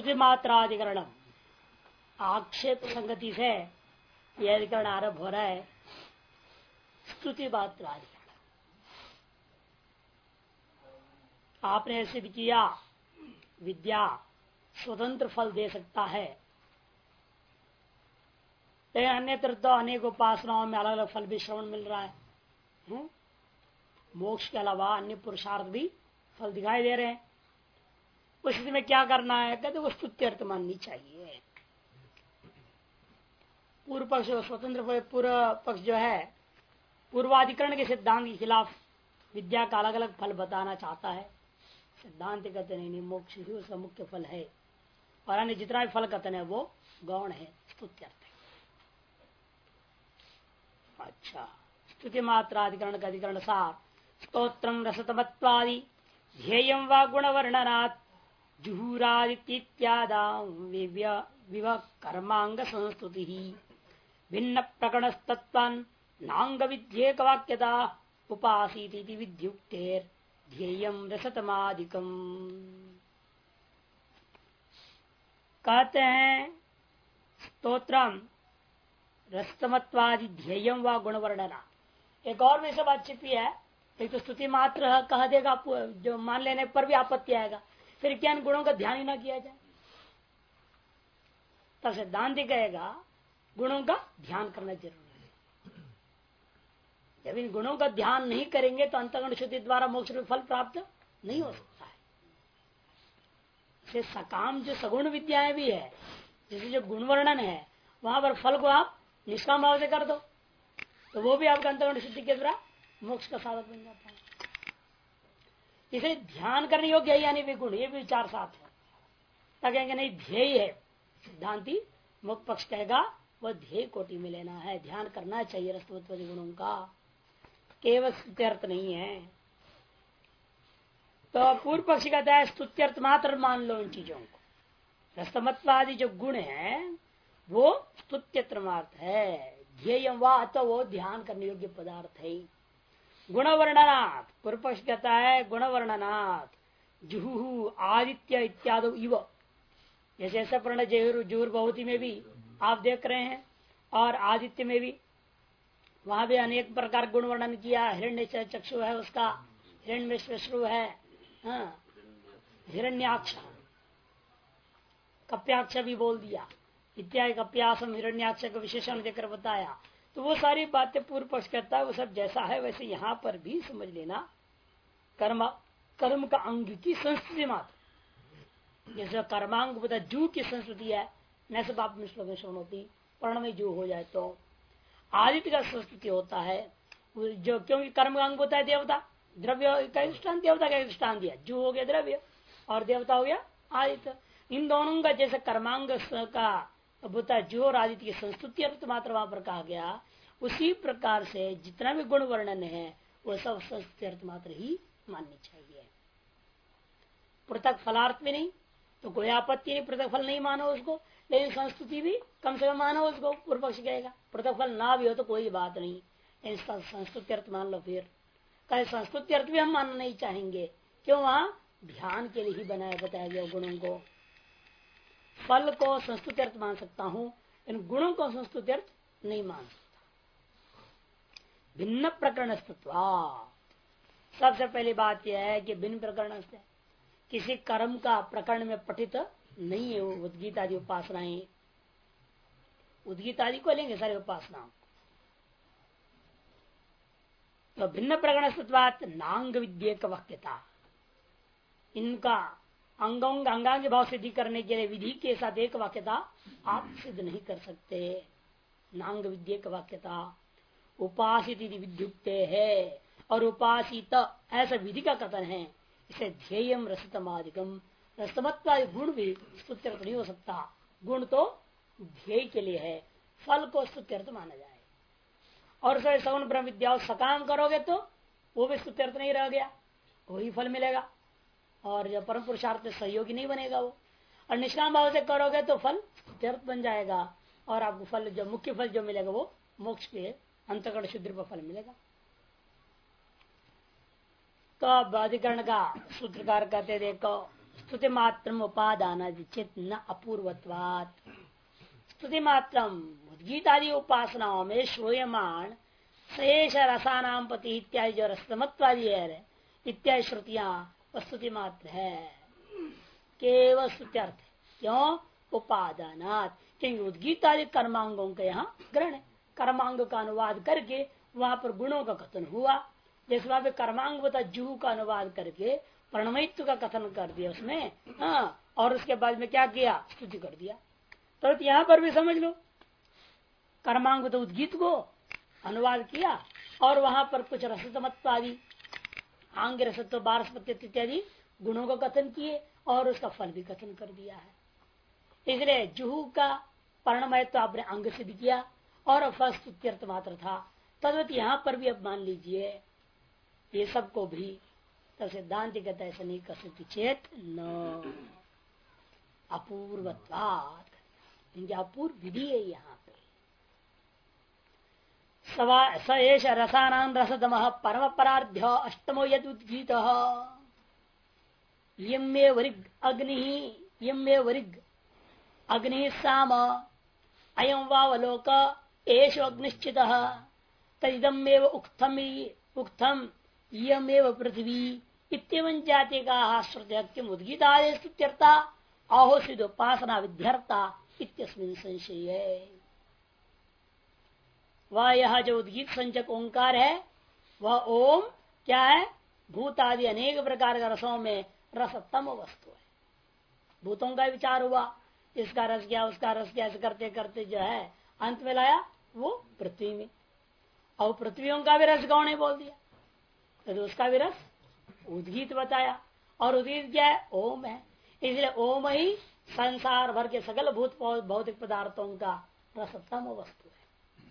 स्तुति मात्राधिकरण आक्षेप संगति से यह अधिकरण आरंभ हो रहा है। स्तुति मात्राधिकरण आपने ऐसे भी किया, विद्या स्वतंत्र फल दे सकता है, लेकिन अन्यत्र तो अनेक उपासनाओं में अलग अलग फल भी श्रवण मिल रहा है। मोक्ष के अलावा अन्य पुरुषार्थ भी फल दिखाई दे रहे हैं। उस स्थिति में क्या करना है? कहते वो स्तुत्यर्थ माननी चाहिए। पूर्व पक्ष स्वतंत्र पूर्व पक्ष जो है पूर्वाधिकरण के सिद्धांत के खिलाफ विद्या का अलग अलग फल बताना चाहता है। सिद्धांत कहते नहीं, मोक्ष ही उसका मुख्य फल है और अन्य जितना भी फल कथन है वो गौण है, स्तुत्यर्थ है। अच्छा, स्तुति मात्राधिकरण का अधिकरण सार स्तोत्रम रसतमत्वादि ध्येयं वा गुणवर्णनात् जुहुरादित्यादां विव कर्मांग संस्तुति भिन्न प्रकरणस्तत्वान् नांग विध्येक वाक्यता उपासीति विद्युक्तेर ध्येयं रसतमादिकम। कहते हैं स्तोत्रम रसतमत्वादि ध्येयं व गुणवर्णना। एक और भी सब बात छिपी है। एक तो स्तुति मात्र कह देगा, जो मान लेने पर भी आपत्ति आएगा, फिर क्या इन गुणों का ध्यान ही ना किया जाए? तब सिद्धांत कहेगा गुणों का ध्यान करना जरूरी है। जब इन गुणों का ध्यान नहीं करेंगे तो अंतःकरण शुद्धि द्वारा मोक्ष में फल प्राप्त नहीं हो सकता है। इसे सकाम जो सगुण विद्याएं भी है, जैसे जो गुण वर्णन है, वहां पर फल को आप निष्काम भाव से कर दो तो वो भी आपका अंतःकरण शुद्धि के द्वारा मोक्ष का साधक बन जाता है। इसे ध्यान करने योग्य है यानी विगुण, ये भी विचार साथ है। तब कहेंगे नहीं ध्येय है, सिद्धांति मुक्त पक्ष कहेगा वह ध्येय कोटि में लेना है, ध्यान करना चाहिए रसतत्वादि गुणों का, केवल स्तुत्यर्थ नहीं है। तो पूर्व पक्षी कहता है स्तुत्यर्थ मात्र मान लो इन चीजों को। रसतमत्वादि जो गुण है वो स्तुत्यर्थ है, ध्येय वा तो वो ध्यान करने योग्य पदार्थ है। गुण वर्णनात् पूर्व पक्ष कहता है गुण वर्णनात् जुहु आदित्य इत्यादि इव, जैसे ऐसा प्रण जुहुर बहुति में भी आप देख रहे हैं और आदित्य में भी, वहां भी अनेक प्रकार गुण वर्णन किया। हिरण्य चक्षु है उसका, हिरण्य श्वश्रु है, हिरण्याक्ष कप्याक्ष भी बोल दिया, इत्यादि कप्यासम हिरण्याक्ष का विशेषण देकर बताया। तो वो सारी बातें पूर्व पक्ष कहता है वो सब जैसा है वैसे यहाँ पर भी समझ लेना। कर्म का अंग की संस्कृति मात्र, जैसे कर्मांग बता जू की संस्कृति है, न सब आप श्लोक में श्रवण होती पर्ण में जू हो जाए तो आदित्य का संस्कृति होता है जो, क्योंकि कर्म का अंग होता है देवता, द्रव्य का दृष्टान देवता का दृष्टान दिया, जू हो गया द्रव्य और देवता हो गया आदित्य। इन दोनों का जैसे कर्मांग का भूता जो और आदित्य की संस्तुति अर्थ मात्र वहां पर कहा गया, उसी प्रकार से जितना भी गुण वर्णन है वो सब संस्तुति अर्थ मात्र ही माननी चाहिए। पृथक फलार्थ भी नहीं तो कोई आपत्ति नहीं, पृथक फल नहीं मानो उसको, लेकिन संस्तुति भी कम से कम मानो उसको। पूर्व पक्ष कहेगा पृथक फल ना भी हो तो कोई बात नहीं, इसका संस्तुति अर्थ मान लो। फिर कहे संस्तुति अर्थ भी हम मानना नहीं चाहेंगे, क्यों? वहां ध्यान के लिए ही बनाया बताया गया गुणों को। फल को संस्तुति अर्थ मान सकता हूं, इन गुणों को संस्तुति अर्थ नहीं मान सकता। भिन्न प्रकरण सबसे पहली बात यह है कि भिन्न प्रकरण से किसी कर्म का प्रकरण में पठित नहीं है। उद्गीत आदि उपासनाएं, उद्गीत आदि को लेंगे सारी उपासनाओं। तो भिन्न प्रकरण नांग विद्येक वाक्यता, इनका अंगांग भाव सिद्धि करने के लिए विधि के साथ एक वाक्यता आप सिद्ध नहीं कर सकते। नांग विद्येक वाक्यता उपासित विद्युक्ते है, और उपासित ऐसा विधि का कथन है। इसे ध्येयम रसतमादिकम, रसतमत्वादि गुण भी स्तुत्यर्थ नहीं हो सकता। गुण तो ध्येय के लिए है, फल को स्तुत्यर्थ माना जाए। और सगुण ब्रह्म विद्या सकाम करोगे तो वो भी स्तुत्यर्थ नहीं रह गया, वही फल मिलेगा। और जब परम पुरुषार्थ में सहयोगी नहीं बनेगा वो, और निष्काम भाव से करोगे तो फल तीर्थ बन जाएगा और आपको फल जो मुख्य फल जो मिलेगा वो मोक्ष के अंतःकरण शुद्धि पर फल मिलेगा। तो अब अधिकरण का सूत्रकार कहते देखो स्तुति मात्र उपादान चेत न अपूर्वत्वात्। स्तुति मात्र उद्गीत आदि उपासनाओं में श्रूयमाण शेष रसानाम पति इत्यादि जो रसमत्वादि है इत्यादि श्रुतियां स्तुति मात्र है, केवल स्तुत्यर्थ। क्यों? उपादानात, क्योंकि उद्गीत आदि कर्मांगों का यहाँ ग्रहण है। कर्मांग का अनुवाद करके वहां पर गुणों का कथन हुआ। जैसे वहां पे कर्मांग बता जुहू का अनुवाद करके प्रणमयित्व का कथन कर दिया उसमें, हाँ, और उसके बाद में क्या किया? स्तुति कर दिया। तो यहाँ पर भी समझ लो, कर्मांग तो उद्गीत को अनुवाद किया और वहां पर कुछ रसतमत्व आदि आंग रसत्व बारस्पत्य इत्यादि गुणों का कथन किए और उसका फल भी कथन कर दिया है। इसलिए जुहू का परिणमयत्व आपने अंग सिद्ध किया और फल स्तुत्यर्थ मात्र था। तद्वत यहाँ पर भी अब मान लीजिए ये सबको भी तब सिद्धांत कहता है ऐसा नहीं कर सकती चेत न अपूर्वत्वात्, क्योंकि अपूर्व विधि है यहाँ पे। स एष रसानां रसदम परम परार्ध्य अष्टमो यद उद्गीत यमेव ऋग अग्नि साम अयं वावलोक एष अग्निश्चित तदिदमेव उक्तम इयमेव पृथ्वी इत्येवं जाति का श्रुत्यक्तिम उद्गीतादि स्तुत्यर्था आहोसिदोपासना विध्यर्था इत्यस्मिन् संशय। वह यह जो उद्गीत संचक ओंकार है वह ओम क्या है? भूत आदि अनेक प्रकार के रसों में रसतम वस्तु है। भूतों का विचार हुआ, इसका रस क्या उसका रस क्या, ऐसे करते करते जो है अंत में लाया वो पृथ्वी में, और पृथ्वियों का भी रस कौन है बोल दिया, तो उसका भी रस उद्गीत बताया। और उद्गीत क्या है? ओम है। इसलिए ओम ही संसार भर के सकल भूत भौतिक पदार्थों का रसतम वस्तु है।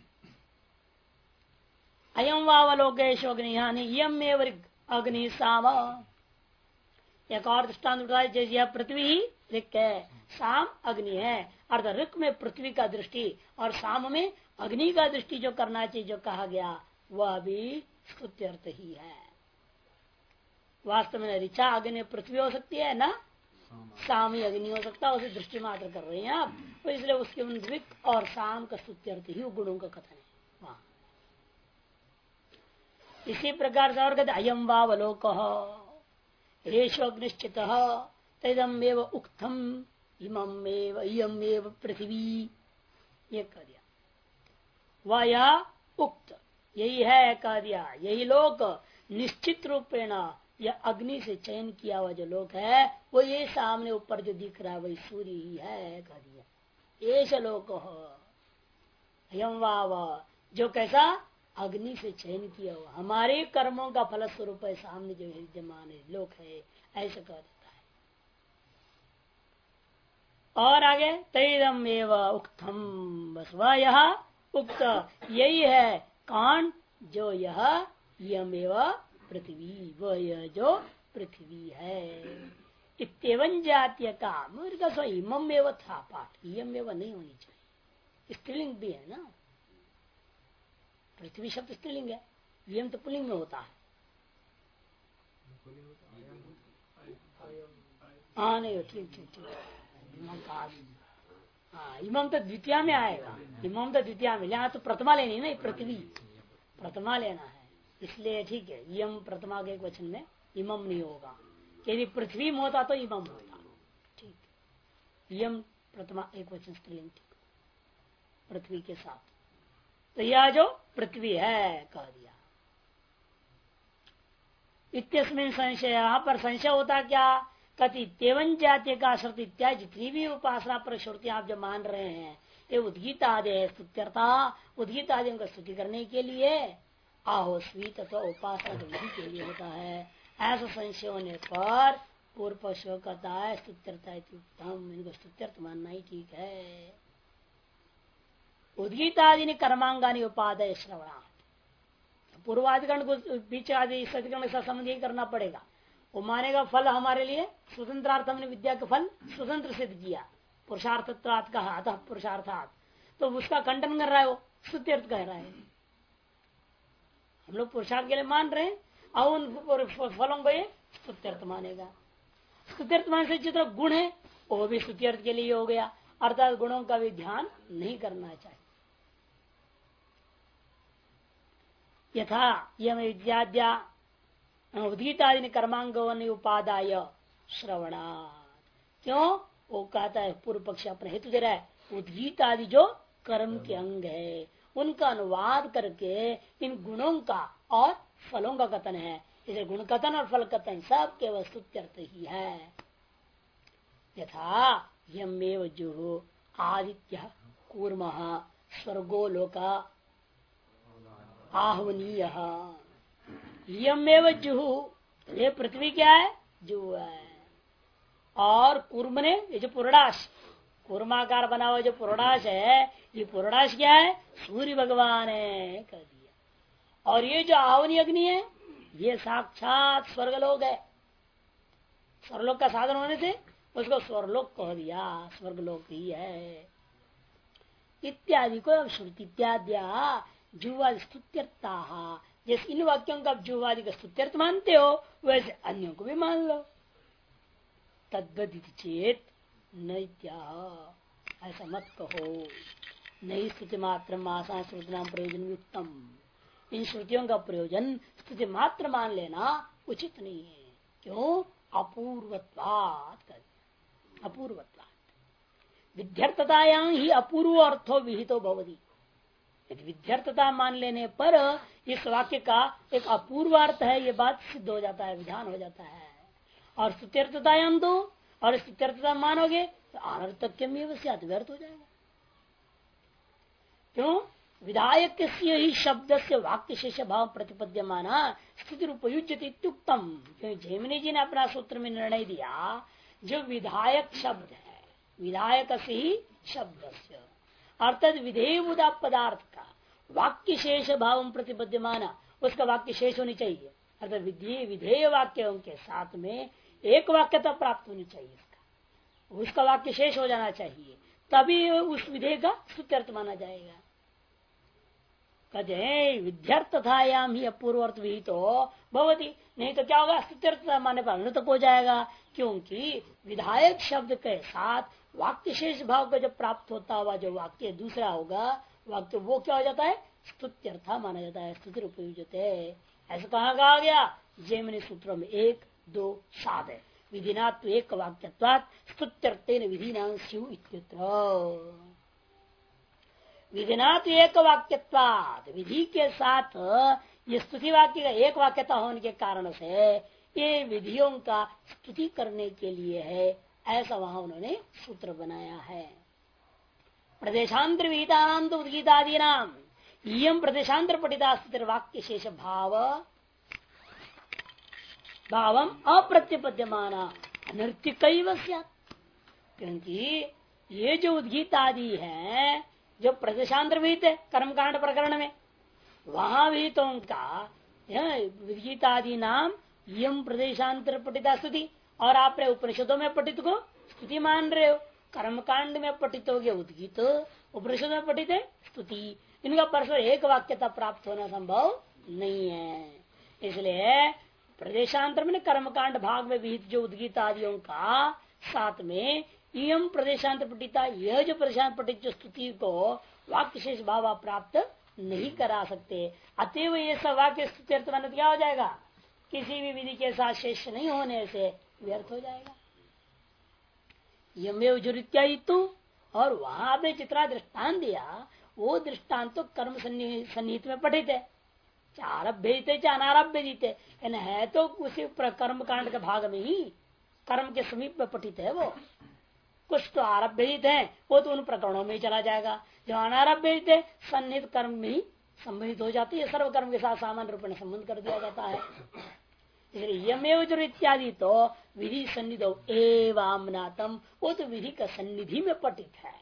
अयम वावलोकेश अग्नि अग्नि साम, एक और दृष्टांत बताया जैसे यह पृथ्वी ही ऋक है, साम अग्नि है, अर्थात ऋक में पृथ्वी का दृष्टि और साम में अग्नि का दृष्टि जो करना चाहिए जो कहा गया वह भी स्तुत्यर्थ ही है। वास्तव में ऋचा अग्नि पृथ्वी हो सकती है ना, साम ही अग्नि हो सकता है, उसे दृष्टि मात्र कर रहे हैं आप, तो इसलिए उसके ऋक और साम का स्तुत्यर्थ ही गुणों का कथन है वहां। इसी प्रकार से और कहते अयम वावलोक अग्निश्चित तदमेव उक्तम इयमेव पृथ्वी, ये कह दिया। वह यह उक्त यही है कह दिया, यही लोक निश्चित रूपेण यह अग्नि से चयन किया हुआ जो लोक है वो ये सामने ऊपर जो दिख रहा है वही सूर्य ही है कह दिया। एष लोक अयम वाव, जो कैसा अग्नि से चयन किया हुआ हमारे कर्मों का फल स्वरूप है सामने जो विद्यमान है लोक है, ऐसा कह देता है। और आगे तैदम एवं उक्तम, बस वह यह उक्त यही है कौन? जो यह यमेव पृथ्वी, वह यह जो पृथ्वी है। इत्येवं जातीय का इमम एवं था पाठ, यम एवं नहीं होनी चाहिए, स्त्रीलिंग भी है ना, पृथ्वी शब्द स्त्रीलिंग है, यम तो पुल्लिंग में होता है। हाँ नहीं ठीक ठीक ठीक, इमम तो द्वितीय में आएगा, इमम तो द्वितीय में, यहाँ तो प्रथमा लेनी है ना, पृथ्वी प्रथमा लेना है, इसलिए ठीक है। यम प्रथमा के एक वचन में इमम नहीं होगा, यदि पृथ्वी में होता तो इमम होता, ठीक। यम प्रथमा एक वचन स्त्रीलिंग पृथ्वी के साथ, तो यह जो पृथ्वी है कह दिया। इत्यस्मिन संशय, यहाँ पर संशय होता क्या? कति तेवन जाति का श्रुति इत्यादि जितनी भी उपासना पर श्रुतियां आप जो मान रहे हैं ये उद्गीत आदि है, स्तुत्यर्था उद्गीत आदि का स्तुति करने के लिए, आहो स्वीत अथवा उपासना विधि के लिए होता है। ऐसा संशय होने पर पूर्व पक्ष कहता है स्तुत्यर्था उत्तम, इनको स्तुत्यर्थ मानना ही ठीक है। उद्गीत आदि ने कर्मांगानी उपादय श्रवणा, पूर्वाधिकरण को बीच आदि सदगण के साथ संबंध ही करना पड़ेगा। वो मानेगा फल हमारे लिए स्वतंत्रार्थ, हमने विद्या का फल स्वतंत्र सिद्ध किया, पुरुषार्थत्वात् कहा अतः पुरुषार्थात, तो उसका खंडन कर रहा है, वो स्तुत्यर्थ कह रहा है। हम लोग पुरुषार्थ के लिए मान रहे हैं और उन फलों को ये स्तुत्यर्थ मानेगा। स्तुत्यर्थ मान से जितना गुण है वो भी स्तुत्यर्थ के लिए हो गया, अर्थात गुणों का भी ध्यान नहीं करना चाहिए। यथा यम विद्याद्या उद्गीतादि कर्मांगवन उपादाय श्रवणा, क्यों वो कहता है पूर्व पक्ष अपने हेतु दे रहा है, उद्गीत आदि जो कर्म के अंग है उनका अनुवाद करके इन गुणों का और फलों का कथन है। इसे गुण कथन और फल कथन सब के वस्तुत्यर्थ ही है। यथा यमेव जुहु आदित्य कूर्म स्वर्गो लोका आहवनीय, यमेव जुहु, ये पृथ्वी क्या है, जुहु है, और कूर्म ने ये जो पूर्णाश कूर्माकार बना हुआ जो पूर्णाश है, ये पूर्णाश क्या है, सूर्य भगवान है कह दिया। और ये जो आवनी अग्नि है ये साक्षात स्वर्गलोक है, स्वर्गलोक का साधन होने से उसको स्वर्गलोक कह दिया, स्वर्गलोक ही है इत्यादि को श्रुति इत्याद्या जुवादि स्तुत्यर्था, जैसे इन वाक्यों का जुवादि का स्तुत्यर्थ मानते हो वैसे अन्यों को भी मान लो। तद्वदित चेत नैत्या, ऐसा मत कहो, नहीं स्तुति मात्र आसान श्रुति नाम प्रयोजन उत्तम, इन श्रुतियों का प्रयोजन स्तुति मात्र मान लेना उचित नहीं है। क्यों, अपूर्वत्वात्, अपूर्वत्वात् विध्यर्थतायां ही अपूर्व अर्थो विहितो भवति। यदि विध्यर्थता मान लेने पर इस वाक्य का एक अपूर्व अर्थ है ये बात सिद्ध हो जाता है, विधान हो जाता है। और स्तुत्यर्थतायां दो, और स्तुत्यर्थता मानोगे तो अनर्थक्यम व्यर्थ हो जाएगा। क्यों, विधायक ही शब्द से वाक्य शेष भाव प्रतिपद्यमाना स्थिति उपयुज्यते इत्युक्तम। क्योंकि जैमिनी जी ने अपना सूत्र में निर्णय दिया जो विधायक शब्द है, विधायक से ही शब्द से अर्थात विधेयभूता पदार्थ का वाक्य शेष भाव प्रतिपद्यमाना, उसका वाक्य शेष होनी चाहिए, अर्थात विधेय वाक्यों के साथ में एक वाक्यता प्राप्त होनी चाहिए, उसका वाक्य शेष हो जाना चाहिए, तभी उस विधेय का स्तुत्यर्थ माना जाएगा। कहते विध्यर्थतायाम ही अपूर्वर्थ विहित तो भवती, नहीं तो क्या होगा, स्तुत्यर्थ माने पर अनर्थक हो जाएगा। क्योंकि विधायक शब्द के साथ वाक्य शेष भाव का जब प्राप्त होता हुआ जो वाक्य दूसरा होगा वाक्य, वो क्या हो जाता है, स्तुत्यर्थ माना जाता है, स्तुति उपयुज्यते। ऐसा कहा गया जैमिनी सूत्रों में 1, 2, 7 है। विधिनात्व एक वाक्यत्वात् स्तुत्यर्थेन विधिनां स्युः इत्यत्र। विधिनात्व एक वाक्यत्वात्, विधि के साथ ये स्तुति वाक्य का एक वाक्यता होने के कारण से ये विधियों का स्तुति करने के लिए है, ऐसा वहां उन्होंने सूत्र बनाया है। प्रदेशांतर विहितानां तो उद्गीतादीनां इयं प्रदेशांतर पठिता स्तुति वाक्य शेष भाव भावम अप्रत्यपद्यमाना अनर्थक, क्योंकि ये जो उद्गीत आदि है जो प्रदेशांतर विहित है कर्मकांड प्रकरण में, वहां विहितों का उद्गीत आदि नाम यम प्रदेशांतर पठिता स्तुति, और आपने उपनिषदों में पठित को स्तुति मान रहे हो, कर्मकांड में पठित हो गया उद्गीत, उपनिषद में पठित है स्तुति, इनका परस्पर एक वाक्यता प्राप्त होना संभव नहीं है। इसलिए प्रदेशांतर में कर्मकांड भाग में विहित जो उद्गीत आदियों का साथ में यम प्रदेशांतर पठिता, यह जो प्रदेशांतर पठित जो स्तुति को वाक्य शेष भाव प्राप्त नहीं करा सकते, अतएव ये सब वाक्य स्तुति अर्थ माने क्या हो जाएगा, किसी भी विधि के साथ शेष नहीं होने से व्यर्थ हो जाएगा। यमेव जुरित्यादि तू, और वहां आपने जितना दृष्टांत दिया वो दृष्टांत तो कर्म सन्निहित में पठित है, आरभ्य जीते चाहे अनारभ्य जीते, है तो उसी कर्म कांड के भाग में ही कर्म के समीप में पठित है। वो कुछ तो आरभ्य जीत है वो तो उन प्रकरणों में ही चला जाएगा, जो अनारभ्य जीत है सन्निहित कर्म में ही संबंधित हो जाती है, सर्व कर्म के साथ सामान्य रूप में संबंध कर दिया जाता है। इसलिए यमेव जुर इत्यादि तो विधि सन्निधो एवामनातम, वो तो विधि का सन्निधि में पठित है।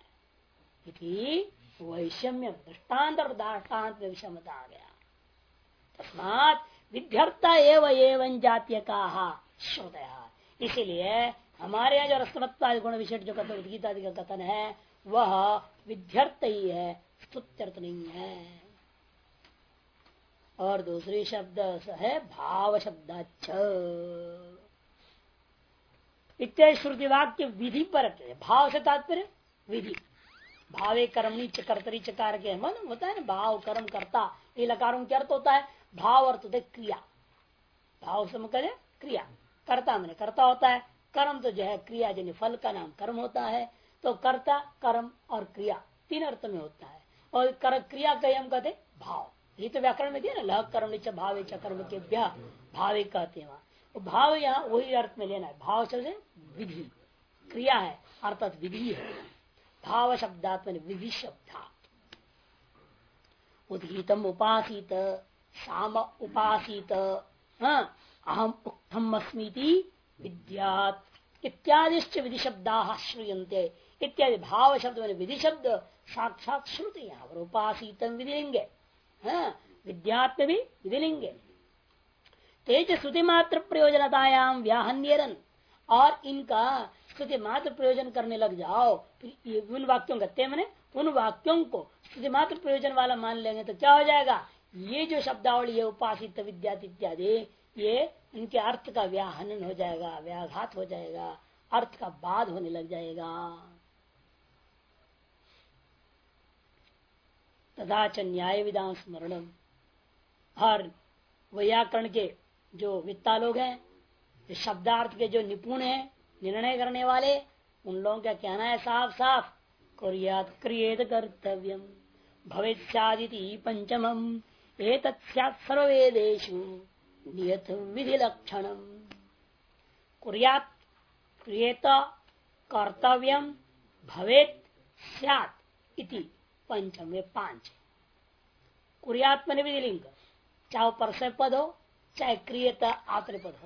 वैषम्य दृष्टान्त और दाष्टान्त में विषमता आ गया। तस्मात् विध्यर्था एवं जातीय का श्रोतया, इसीलिए हमारे यहाँ जो रसमत्वादि गुण विशेष जो कथन गीतादि का कथन है वह विध्यर्थ ही है, स्तुत्यर्थ नहीं है। और दूसरी शब्द है भाव शब्दाच्छ, इत्यादि श्रुति वाक्य विधि पर भाव से तात्पर्य विधि। भावे कर्मणि च कर्तरी चकार के मन होता है ना, भाव कर्म करता, ये लकारों के अर्थ होता है भाव, अर्थ होता है क्रिया। भाव से मतलब क्रिया, कर्ता मैंने कर्ता होता है, कर्म तो जो है क्रिया जन्य फल का नाम कर्म होता है। तो कर्ता कर्म और क्रिया तीन अर्थ में होता है। और क्रिया का हम कहते भाव, ये तो व्याकरण में दिया ना, लह कर्म च भावे च कर्म के भावे कहते हैं। भाव यहाँ वही अर्थ में लेना है। भाव शब्द विधि, क्रिया है अर्थात विधि है। भाव शब्दात्म विधि शब्दात। उद्गीतम उपासित, साम उपासित, अहम उक्तम अस्मीति विद्यात इत्यादि विधि शब्दा श्रूयन्ते। इत्यादि भाव शब्द में विधि शब्द साक्षात श्रुति। यहाँ पर उपासितम विधिलिंगे, विद्यात्म भी विधिलिंगे। तेज श्रुति मात्र प्रयोजनतायाम व्याहन्यरन, और इनका श्रुति मात्र प्रयोजन करने लग जाओ, फिर उन वाक्यों कहते हैं मैंने उन वाक्यों को श्रुति मात्र प्रयोजन वाला मान लेंगे तो क्या हो जाएगा, ये जो शब्दावली है उपासित विद्यात इत्यादि, ये इनके अर्थ का व्याहनन हो जाएगा, व्याघात हो जाएगा, अर्थ का बाद होने लग जाएगा। तथा च न्याय विधान स्मरणम, और व्याकरण के जो वित्ता लोग हैं, शब्दार्थ के जो निपुण हैं, निर्णय करने वाले, उन लोगों का कहना है साफ साफ, कुर्यात् क्रियेत कर्तव्यम भवेत्स्यादिति पंचमम एतत् स्यात् सर्ववेदेषु नियत विधि लक्षणम। कुर्यात् क्रियेत कर्तव्यम भवेत् स्यात् इति पंचम, में पांच। कुर्यात् में विधिलिंग, चाहे परसय पद हो चाहे क्रियत आत्मपद हो।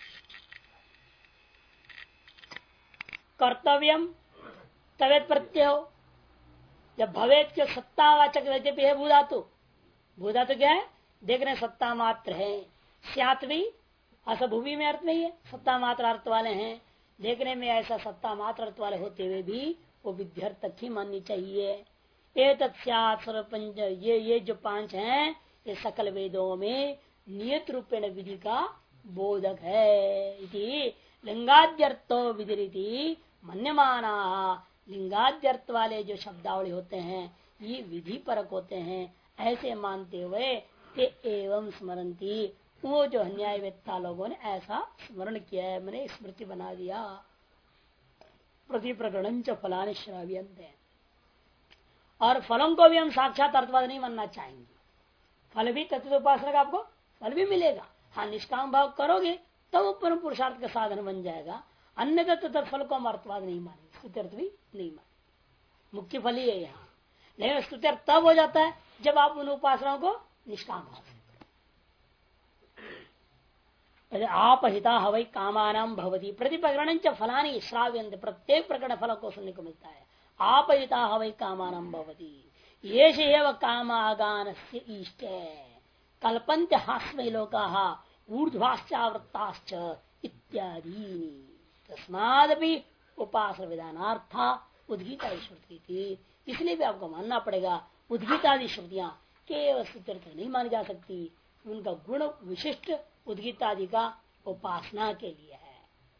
कर्तव्यम तवेत प्रत्यय हो, जब भवेत के सत्तावाचक वैसे भी है भूधातु। भूधातु क्या है, देख रहे सत्ता मात्र है। स्यात् भी असभूमि में अर्थ नहीं है, सत्ता मात्र अर्थ वाले हैं। देखने में ऐसा सत्ता मात्र अर्थ वाले होते हुए भी वो विध्यर्थक ही माननी चाहिए। ये तत्स्यात् सर्वपंच, ये जो पांच हैं ये सकल वेदों में नियत रूपेण विधि का बोधक है। इति लिंगाद्यर्थो विधि मन्यमाना, लिंगाद्यर्थ वाले जो शब्दावली होते हैं ये विधि परक होते हैं, ऐसे मानते हुए ते एवं स्मरंती, वो जो न्यायवेत्ता लोगों ने ऐसा स्मरण किया है, मैंने स्मृति बना दिया। प्रति प्रकरण च फलानि श्राव्यन्ते, और फलों को भी हम साक्षात अर्थवाद नहीं मानना चाहेंगे। फल भी तत्व उपासना का आपको फल भी मिलेगा। हाँ, निष्काम भाव करोगे तो वो परम पुरुषार्थ का साधन बन जाएगा। अन्य तत्व फल को हम अर्थवाद नहीं मानेंगे, स्तुत्यर्थ भी नहीं मानेंगे। मुख्य फल ही है यहाँ। लेकिन स्तुत्यर्थ तब हो जाता है जब आप उन उपासनाओं को निष्काम भाव से करें। आप हिता हवै कामानाम भवती प्रति प्रकरण च फलानि श्राव्यन्ते, प्रत्येक प्रकरण फल को सुनने को मिलता है। आप हिता हवै कामानाम भवती, ये एव कामागान से इष्ट कल्पन्त हास्मय लोकाः ऊर्ध्वाश्चावृत्ताश्च इत्यादि। तस्मादपि उपासना विधानार्था उद्गीता श्रुति थी, इसलिए भी आपको मानना पड़ेगा उद्गीतादि श्रुतियां केवल स्तुत्यर्थ नहीं मानी जा सकती, उनका गुण विशिष्ट उद्गीतादि का उपासना के लिए है।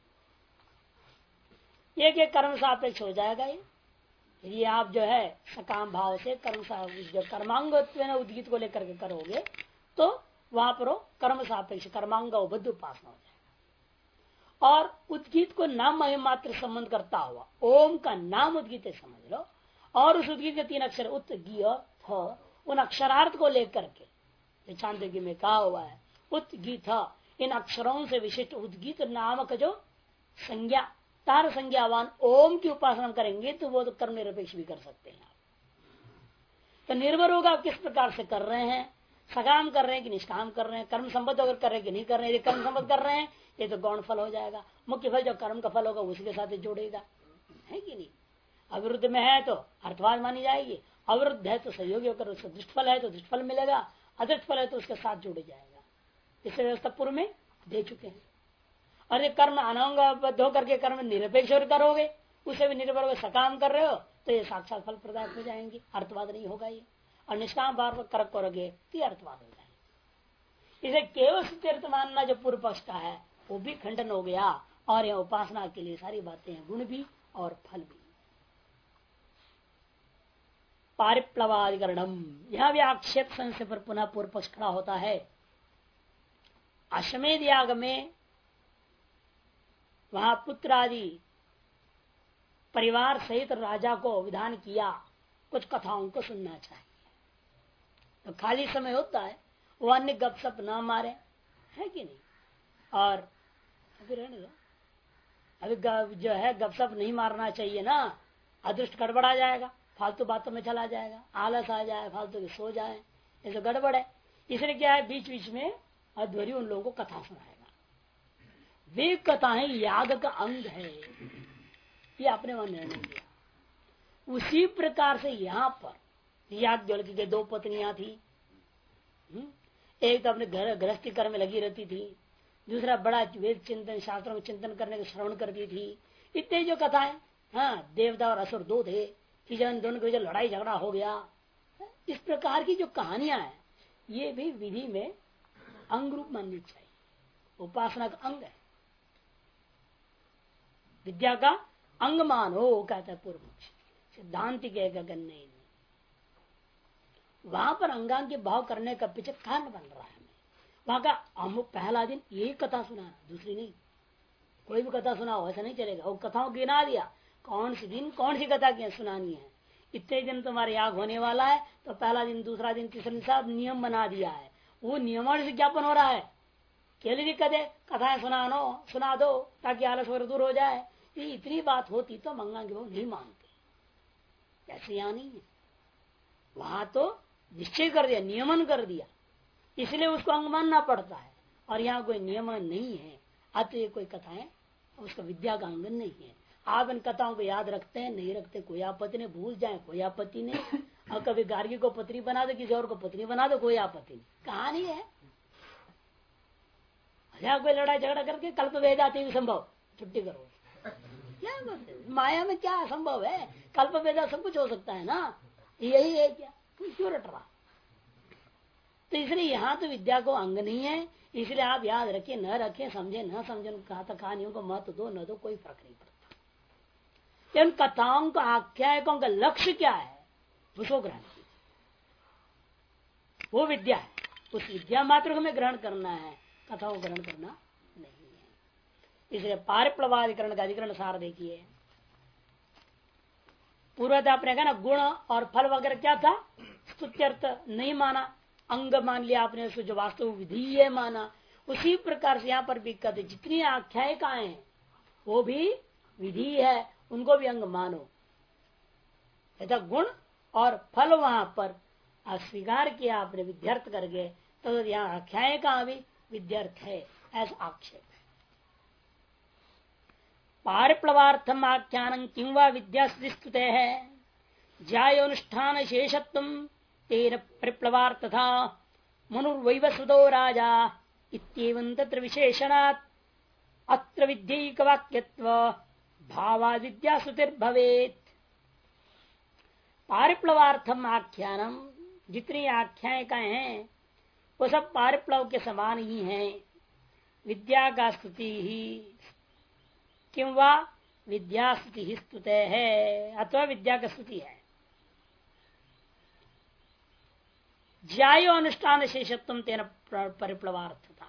एक कर्म सापेक्ष हो जाएगा। ये यदि आप जो है सकाम भाव से कर्म जो कर्मांग उद्गीत को लेकर के करोगे तो वहां पर कर्म सापेक्ष कर्मांग उबद्ध उपासना हो जाएगा। और उद्गीत को नाम महिम मात्र संबंध करता हुआ ओम का नाम उद्गीत समझ लो, और उस उद्गीत के तीन अक्षर उत गी थ, उन अक्षरार्थ को लेकर के छांदोग्य में कहा हुआ है उद्गीत, इन अक्षरों से विशिष्ट उद्गीत नामक जो संज्ञा तार संज्ञावान ओम की उपासना करेंगे तो वो तो कर्म निरपेक्ष भी कर सकते हैं। तो निर्भर होगा आप किस प्रकार से कर रहे हैं, सकाम कर रहे हैं कि निष्काम कर रहे हैं, कर्म संबद्ध होकर कर रहे हैं कि नहीं कर रहे हैं। यदि कर्म संबद्ध कर रहे हैं ये तो गौण फल हो जाएगा, मुख्य फल जो कर्म का फल होगा उसके साथ जोड़ेगा, है कि नहीं। अविरुद्ध में है तो अर्थवाद मानी जाएगी, अविरुद्ध है तो सहयोगी होकर उसका दृष्ट फल है तो दृष्ट फल मिलेगा, अदृष्ट फल है तो उसके साथ जोड़े जाएगा। इस व्यवस्था पूर्व में दे चुके हैं। और ये कर्म अनंग होकर के कर्म निरपेक्ष करोगे, उसे भी निर्भर होकर सकाम कर रहे हो तो ये साक्षात फल प्रदान हो जाएंगे, अर्थवाद नहीं होगा ये। और निष्काम भाव कर करोगे तो अर्थवाद हो जाएंगे। इसे केवल सिद्धार्थ मानना जो पूर्व पक्ष का है वो भी खंडन हो गया, और यह उपासना के लिए सारी बातें हैं, गुण भी और फल भी। पारिप्लवाधिकरणम, यह भी आक्षेप संशय पर पुनः पूर्व पक्ष खड़ा होता है। अश्वमेध याग में वहां पुत्र आदि परिवार सहित राजा को विधान किया, कुछ कथाओं को सुनना चाहिए। तो खाली समय होता है वो अन्य गपसप ना मारे, है कि नहीं। और अभी रहने दो, अभी जो है गपसप नहीं मारना चाहिए ना, अदृष्ट गड़बड़ा जाएगा, फालतू बातों में चला जाएगा, आलस आ जाए, फालतू के सो जाए, ऐसे गड़बड़ है। इसलिए क्या है, बीच बीच में अध्वरी उन लोगों को कथा सुनाएगा। वे कथाएं याग का अंग है, ये आपने वहां निर्णय किया। उसी प्रकार से यहाँ पर याज्ञवल्क्य के दो पत्नियां थी, एक तो अपने घर गृहस्थी कर्म में लगी रहती थी, दूसरा बड़ा वेद चिंतन शास्त्रों में चिंतन करने का श्रवण करती थी। इतने जो कथाएं, हाँ देवता और असुर दो थे, कि जब दोनों के बीच लड़ाई झगड़ा हो गया, इस प्रकार की जो कहानियां हैं ये भी विधि में अंग रूप माननी चाहिए, उपासना का अंग है, विद्या का अंग मानो कहता है पूर्व पक्ष। सिद्धांत कहेगा नहीं, वहां पर अंगांग के भाव करने का पीछे कारण बन रहा है। वहां का हम पहला दिन यही कथा सुना, दूसरी नहीं। कोई भी कथा सुनाओ ऐसा नहीं चलेगा, वो कथाओं गिना दिया, कौन सी दिन कौन सी कथा की सुनानी है, इतने दिन तुम्हारे याग होने वाला है, तो पहला दिन दूसरा दिन तीसरा दिन सब नियम बना दिया है। वो नियमन से ज्ञापन हो रहा है, केली दिक्कत है, कथाएं सुना दो ताकि आलस वगैरह दूर हो जाए। ये इतनी बात होती तो अंगांग के भाव नहीं मानते, ऐसे यहाँ नहीं है। वहां तो निश्चय कर दिया, नियमन कर दिया, इसलिए उसको अंग मानना पड़ता है। और यहाँ कोई नियमन नहीं है, अतः कोई कथाएं उसका विद्या का अंग नहीं है। आप इन कथाओं को याद रखते हैं नहीं रखते कोई आपत्ति नहीं, भूल जाए कोई आपत्ति नहीं, और कभी गार्गी को पत्नी बना दो, किसी और को पत्नी बना दो, कोई आपत्ति नहीं। कहानी है, कोई लड़ाई झगड़ा करके कल्प वेद आती भी संभव, छुट्टी करो, क्या माया में क्या संभव है, कल्प वेदा सब कुछ हो सकता है ना, यही है क्या, क्यों रट रहा। तो इसलिए यहाँ तो विद्या को अंग नहीं है, इसलिए आप याद रखिए न रखें, समझे न समझे, कहानियों को मत दो न दो, कोई फर्क नहीं पड़ता। इन कथाओं का आख्यायिकों का लक्ष्य क्या है, उसको ग्रहण कीजिए, वो विद्या है, उस विद्या मात्र को हमें ग्रहण करना है, कथाओं को ग्रहण करना नहीं है। इसलिए पारिप्लवाधिकरण का अधिकरण सार देखिए, पूर्वत आपने कहा ना गुण और फल वगैरह क्या था, स्तुत्यर्थ नहीं माना, अंग मान लिया आपने, उसको जो वास्तव विधि है माना। उसी प्रकार से यहाँ पर भी कहते जितनी आख्यायिकाएं हैं वो भी विधि है, उनको भी अंग मानो। ऐसा गुण और फल वहां पर अस्वीकार किया आपने विद्यार्थ करके, तो यहाँ आख्यायिका भी विद्यार्थ है, ऐसा आक्षेप है। पारिप्लवार्थम आख्यान किं वा विद्या स्तुते है ज्यायोनुष्ठान शेषत्व तेन परिप्लवार्थ था मनुर्वैवस्वतो राजा इत्येवं तत्र विशेषणात् अत्र विद्यैक वाक्यत्व भावाद विद्या स्तुतिर्भवेत्। पारिप्लवार्थम आख्यानम, जितनी आख्यायिकाएं हैं वो सब पारिप्लव के समान ही हैं। विद्या का स्तुति ही किंवा विद्या स्तुति ही स्तुते है, अथवा विद्या का स्तुति है। ज्यायो अनुष्ठान शेषत्व तेन परिप्लवार्थता,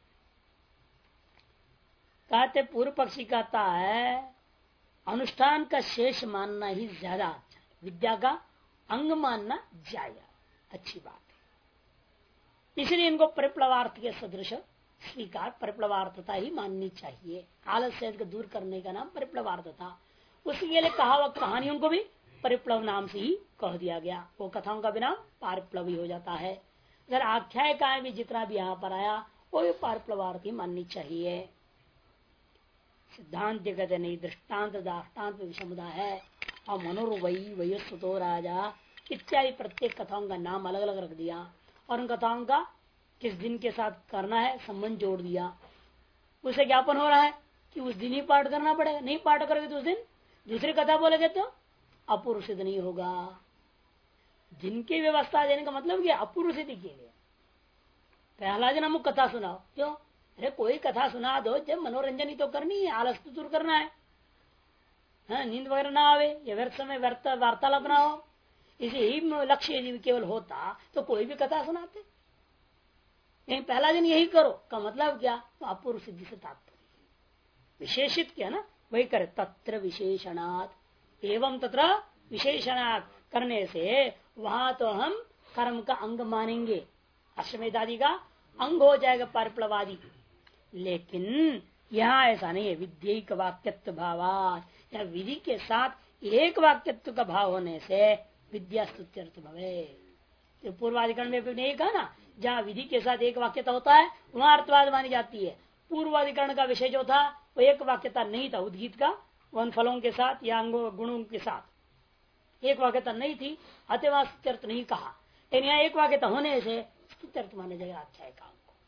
कहते पूर्व पक्षी कहता है अनुष्ठान का शेष मानना ही ज्यादा अच्छा, विद्या का अंग मानना ज्यादा अच्छी बात है। इसलिए इनको परिप्लवार्थ के सदृश स्वीकार, परिप्लवार्थता ही माननी चाहिए। आलस्य को दूर करने का नाम परिप्लवार्थ था। उसके लिए कहा हुआ कहानियों को भी परिप्लव नाम से ही कह दिया गया, वो कथाओं का भी नाम पारिप्लव ही हो जाता है। अगर आख्यायिकाएं भी जितना भी यहाँ पर आया वो भी पारिप्लवार्थ ही माननी चाहिए। सिद्धांत कहते नहीं, दृष्टान्त दाष्टान्त विषमुदा है, और मनुर्वयी वयस्वतो राजा इत्यादि प्रत्येक कथाओं का नाम अलग अलग रख दिया, और उन कथाओं का किस दिन के साथ करना है संबंध जोड़ दिया। उसे ज्ञापन हो रहा है कि उस दिन ही पाठ करना पड़ेगा, नहीं पाठ करोगे तो उस दिन दूसरी कथा बोलेगे तो अपूर्व सिद्ध नहीं होगा। दिन की व्यवस्था देने का मतलब क्या, अपूर्व सिद्धि के लिए। पहला दिन हम कथा सुनाओ, क्यों, अरे कोई कथा सुना दो, जब मनोरंजन ही तो करनी है, आलस तो दूर करना है। हाँ, नींद वगैरह ना आवे, ये व्यर्थ समय व्यर्थ वार्तालाप ना हो, इसे ही लक्ष्य यदि केवल होता तो कोई भी कथा सुनाते। लेकिन पहला दिन यही करो का मतलब क्या, तो अपूर्व सिद्धि से तात्पर्य विशेषित क्या ना, वही करे। तत्र विशेषणात् एवं तत्र विशेषणात् करने से वहां तो हम कर्म का अंग मानेंगे, अश्वमेध आदि का अंग हो जाएगा पारिप्लवादि। लेकिन यहाँ ऐसा नहीं है, विद्यिक वाक्यत्व भावात, या विधि के साथ एक वाक्यत्व का भाव होने से विद्या स्तुत्यर्थ भवे। तो पूर्वाधिकरण में नहीं कहा ना, जहाँ विधि के साथ एक वाक्यता होता है वहां अर्थवाद मानी जाती है। पूर्वाधिकरण का विषय जो था वो एक वाक्यता नहीं था, उद्गीत का वन फलों के साथ या अंगों गुणों के साथ एक वाक्यता नहीं थी, अतः वहां स्तुत्यर्थ नहीं कहा। लेकिन यहाँ एक वाक्यता होने से स्तुत्यर्थ माने जाएगा आख्याय का।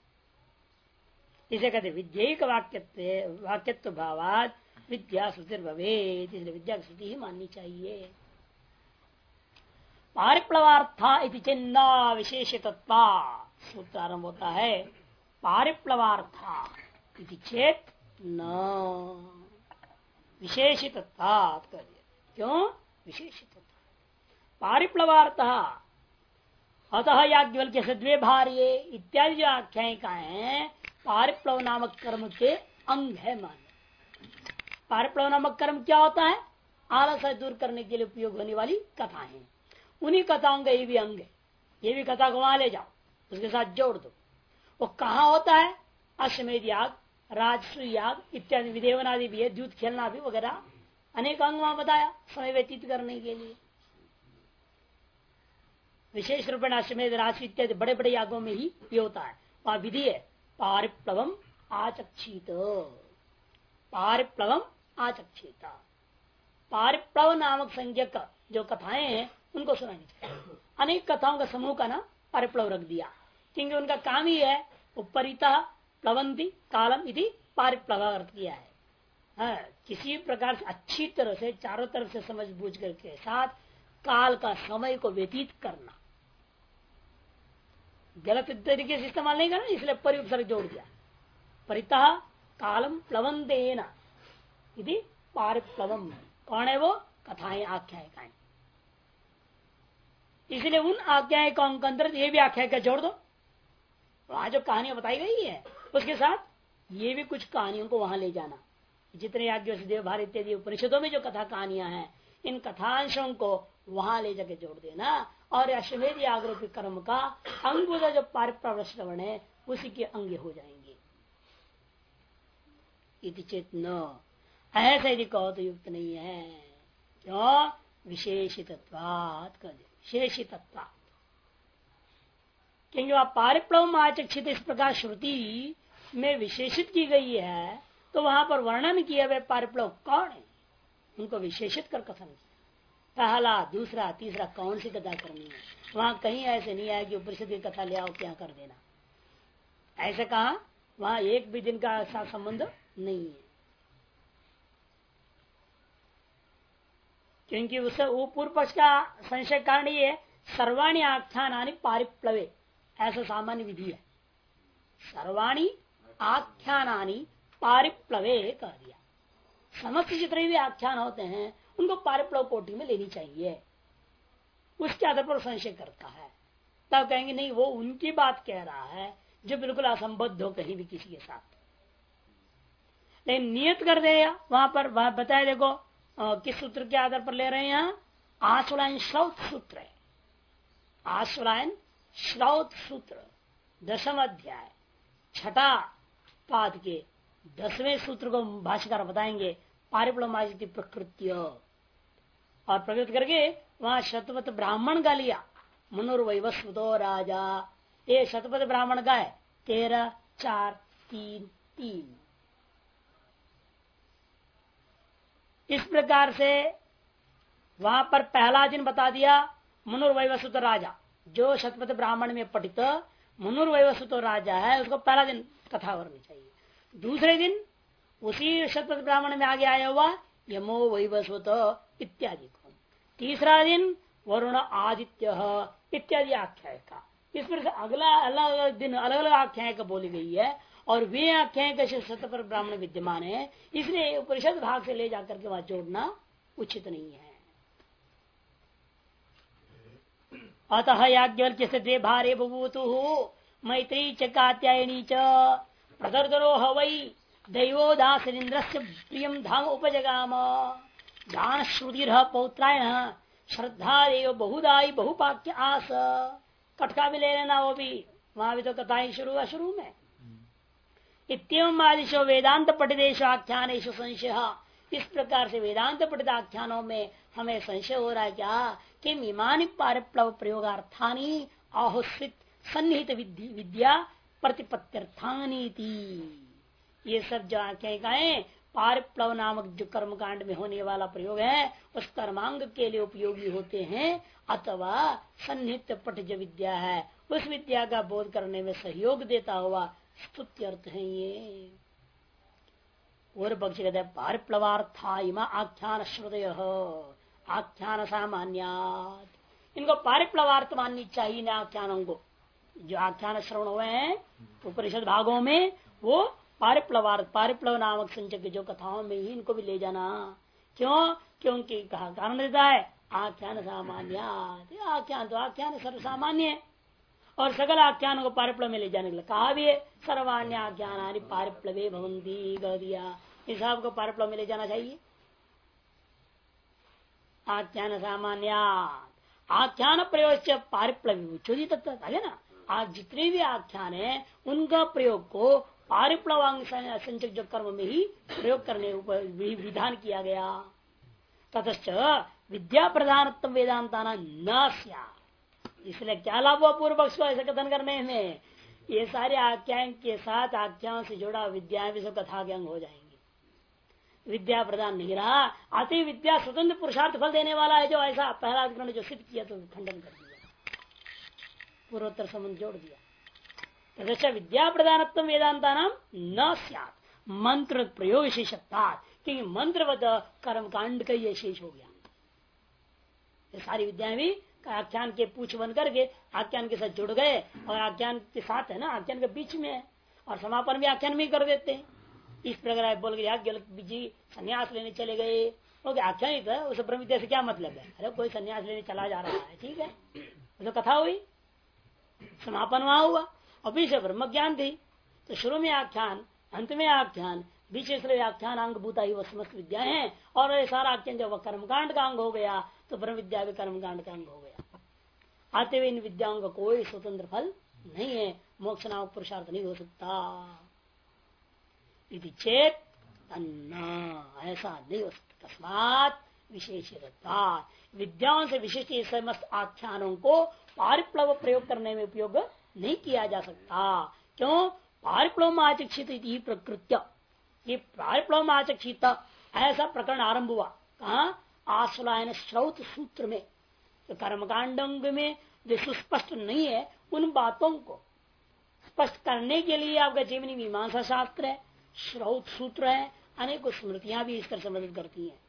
इसे कहते विद्यिक वाक्यत्व भावात विद्या श्रुति भवेत्, इसलिए विद्या की श्रुति ही माननी चाहिए। पारिप्लवार्था इति चिन्ह विशेषितत्वा, सूत्र आरंभ होता है पारिप्लवार्था इति चेत न विशेषितत्वात् कर दिया। क्यों विशेषित? पारिप्लवार्थ अतः याज्ञवल्क्य से द्वे भार्ये इत्यादि जो आख्यायिका है पारिप्लव नामक कर्म के अंग है माने। पारिप्लव नामक कर्म क्या होता है, आलस दूर करने के लिए उपयोग होने वाली कथाएं, उन्हीं कथाओं का ये भी अंग है। ये भी कथा को वहां ले जाओ, उसके साथ जोड़ दो। वो कहाँ होता है, अश्वमेध याग, राजस्व याग इत्यादि, विदेवन आदि भी है, दूध खेलना भी वगैरह अनेक अंग वहां बताया समय व्यतीत करने के लिए। विशेष रूप में अश्वमेध राजस्व इत्यादि बड़े बड़े यागों में ही ये होता है। वहां विधि है पारिप्लवम आचक्षित, पारिप्लवम आचक्षित। पारिप्लव नामक संज्ञक जो कथाएं हैं उनको सुनानी चाहिए। अनेक कथाओं का समूह का ना पारिप्लव रख दिया, क्योंकि उनका काम ही है उपरिता प्लवंती कालम इति पारिप्लव अर्थ किया है। हाँ, किसी प्रकार से अच्छी तरह से चारों तरफ से समझ बूझ करके साथ काल का समय को व्यतीत करना, गलत तरीके से इस्तेमाल नहीं करना, इसलिए परिउपसर्ग जोड़ दिया। परिता कालम प्लवंतेन इति पारिप्लवम। कौन है वो, कथाएं आख्यायिकाएं। इसलिए उन आख्यायिकाओं के अंदर ये भी आख्यायिका जोड़ दो। वहां जो कहानियां बताई गई है उसके साथ ये भी कुछ कहानियों को वहां ले जाना। जितने याज्ञ देव भारत इत्यादि उपनिषदों में जो कथा कहानियां हैं, इन कथांशों को वहां ले जाके जोड़ देना। और अश्वमेध यागरूपी कर्म का अंग जो पारिप्लव श्रवण है उसी के अंग हो जाएंगे। इति चेत न, ऐसा यदि कहो तो युक्त नहीं है। क्यों, विशेषितत्वात् कर दे, विशेषितत्वात्। क्योंकि वह पारिप्लव आचक्षित इस प्रकार श्रुति में विशेषित की गई है, तो वहां पर वर्णन किया हुआ पारिप्लव कौन है, उनको विशेषित कर कथन किया। पहला दूसरा तीसरा कौन सी कथा करनी है, वहां कहीं ऐसे नहीं आया कि उपनिषद की कथा ले आओ क्या कर देना, ऐसे कहा। वहां एक भी दिन का साथ संबंध नहीं है, क्योंकि उससे वो पूर्व पक्ष का संशय कारण ये है सर्वाणी आख्यानानि पारिप्लवे, ऐसा सामान्य विधि है। सर्वाणी आख्यानानि पारिप्लवे कह दिया। समस्त जितने भी आख्यान होते हैं उनको पारिप्लव कोटि में लेनी चाहिए, उसके आधार पर संशय करता है। तब कहेंगे नहीं, वो उनकी बात कह रहा है जो बिल्कुल असंबद्ध हो कहीं भी किसी के साथ। लेकिन नियत कर देगा वहां पर, वहां बताया देखो किस सूत्र के आधार पर ले रहे हैं, यहाँ आश्वलायन श्रौत सूत्र है। आश्वलायन श्रौत सूत्र 10वां अध्याय 6ठा पाद के 10वें सूत्र को भाष्यकार बताएंगे पारिप्लव प्रकृत्य, और प्रकृत करके वहां शतपथ ब्राह्मण का लिया। मनुर्वैवस्वतो राजा, ये शतपथ ब्राह्मण का है 13, 4, 3, 3। इस प्रकार से वहां पर पहला दिन बता दिया मनुर्वैवस्वतो राजा, जो शतपथ ब्राह्मण में पठित मनुर्वैवस्वतो राजा है उसको पहला दिन कथा करनी चाहिए। दूसरे दिन उसी शतपथ ब्राह्मण में आगे आया हुआ यमो वैवस्वत इत्यादि को। तीसरा दिन वरुण आदित्य इत्यादि आख्याय का। इस पर अगला अलग अलग दिन अलग अलग आख्याय का बोली गई है, और वे आख्याएं कैसे सत्य पर ब्राह्मण विद्यमान है, इसलिए उपनिषद भाग से ले जाकर के वहां जोड़ना उचित नहीं है। अतः याज्ञवल्क्य से द्वे भारे बभूतु मैत्री च कात्यायनी च प्रदर्दरो हवै दैवो दासरिंद्र से प्रियम धाम उपजगाम दान श्रुति पौत्रायण श्रद्धा देव बहुदाई बहुपाक्य आस। कटका भी ले लेना, वो भी वहां भी तो कथाएं शुरू में इतम आदिशो वेदांत पठितेश आख्यानेश संशय। इस प्रकार से वेदांत पठित आख्यानों में हमें संशय हो रहा है क्या कि मीमानी पारिप्लव प्रयोगार्थानी आहुस्वित सन्निहित विद्या प्रतिपत्त्यर्थानी। ये सब जो आख्यायिकाएं पारिप्लव नामक जो कर्मकांड में होने वाला प्रयोग है उस कर्मांग के लिए उपयोगी होते हैं, अथवा सन्निहित पठ जो विद्या है उस विद्या का बोध करने में सहयोग देता हुआ स्तुति अर्थ है। ये और पक्ष कहते हैं पारिप्लवार्था इमा आख्यान श्रुतय आख्यान सामान्यात। इनको पारिप्लवार्थ माननी चाहिए न आख्यानों को। जो आख्यान श्रवण हुए हैं उपनिषद भागों में वो पारिप्लवार्थ पारिप्लव नामक संचय की जो कथाओं में ही इनको भी ले जाना। क्यों? क्योंकि कहा कारण रहता है आख्यान सामान्यात। आख्यान तो आख्यान सर्व सामान्य है और सकल आख्यानों को पारिप्लव में ले जाने के लिए कहा भी है सर्वान्य आख्यान पारिप्लवे भवंती कह दिया। इस को पारिप्लव में ले जाना चाहिए। आख्यान सामान्य आख्यान प्रयोग पारिप्लव उच्चोदित है ना। आज जितने भी आख्यान है उनका प्रयोग को पारिप्लवांग संचय जो कर्म में ही प्रयोग करने ऊपर विधान किया गया। ततश्च विद्या प्रधानत्व वेदांताना न स्यात्। इसलिए क्या लाभ हुआ पूर्व पक्ष को ऐसा कथन करने में? ये सारे आख्यान के साथ आख्यान से जुड़ा विद्या भी सब कथा के अंग हो जाएंगे। विद्या प्रदान नहीं रहा, अति विद्या स्वतंत्र पुरुषार्थ फल देने वाला है। जो ऐसा पहला अधिकरण जो सिद्ध किया तो खंडन कर दिया, पूर्वोत्तर संबंध जोड़ दिया। तथा विद्या प्रदानत्व वेदांता नाम न स्यात्। मंत्र प्रयोग विशेषता, क्योंकि मंत्रवत कर्म कांड का ये शेष हो गया। ये सारी विद्याएं भी आख्यान के पूछ बन करके आख्यान के साथ जुड़ गए और आख्यान के साथ है ना, आख्यान के बीच में है और समापन भी आख्यान में ही कर देते हैं। इस प्रकार बोल गए जी संन्यास लेने चले गए, ओके आख्यान ही था, उस ब्रह्म विद्या से क्या मतलब है? अरे कोई संन्यास लेने चला जा रहा है, ठीक है, तो कथा हुई, समापन वहां हुआ और बीच ब्रह्म ज्ञान थी। तो शुरू में आख्यान, अंत में आख्यान, बीच आख्यान अंग भूता ही वह समस्त विद्या है। और ये सारा आख्यान जब वह कर्मकांड का अंग हो गया तो ब्रह्म विद्या भी कर्मकांड का अंग हो गया। आते हुए इन विद्याओं का कोई स्वतंत्र फल नहीं है, मोक्ष नामक पुरुषार्थ नहीं हो सकता। यदि चेत अन्ना, ऐसा नहीं हो सकता। तस्मात् विशेषता, विद्याओं से विशिष्ट समस्त आख्यानों को पारिप्लव प्रयोग करने में उपयोग नहीं किया जा सकता। क्यों? पारिप्लव आचक्षित प्रकृत्य, ये पारिप्लव आचक्षित ऐसा प्रकरण आरंभ हुआ कहा? आश्लायन श्रौत सूत्र में। तो कर्मकांड में जो सुस्पष्ट नहीं है उन बातों को स्पष्ट करने के लिए आपका जीवनी मीमांसा शास्त्र है, श्रौत सूत्र है, अनेक स्मृतियां भी इस तरह से मदद करती हैं।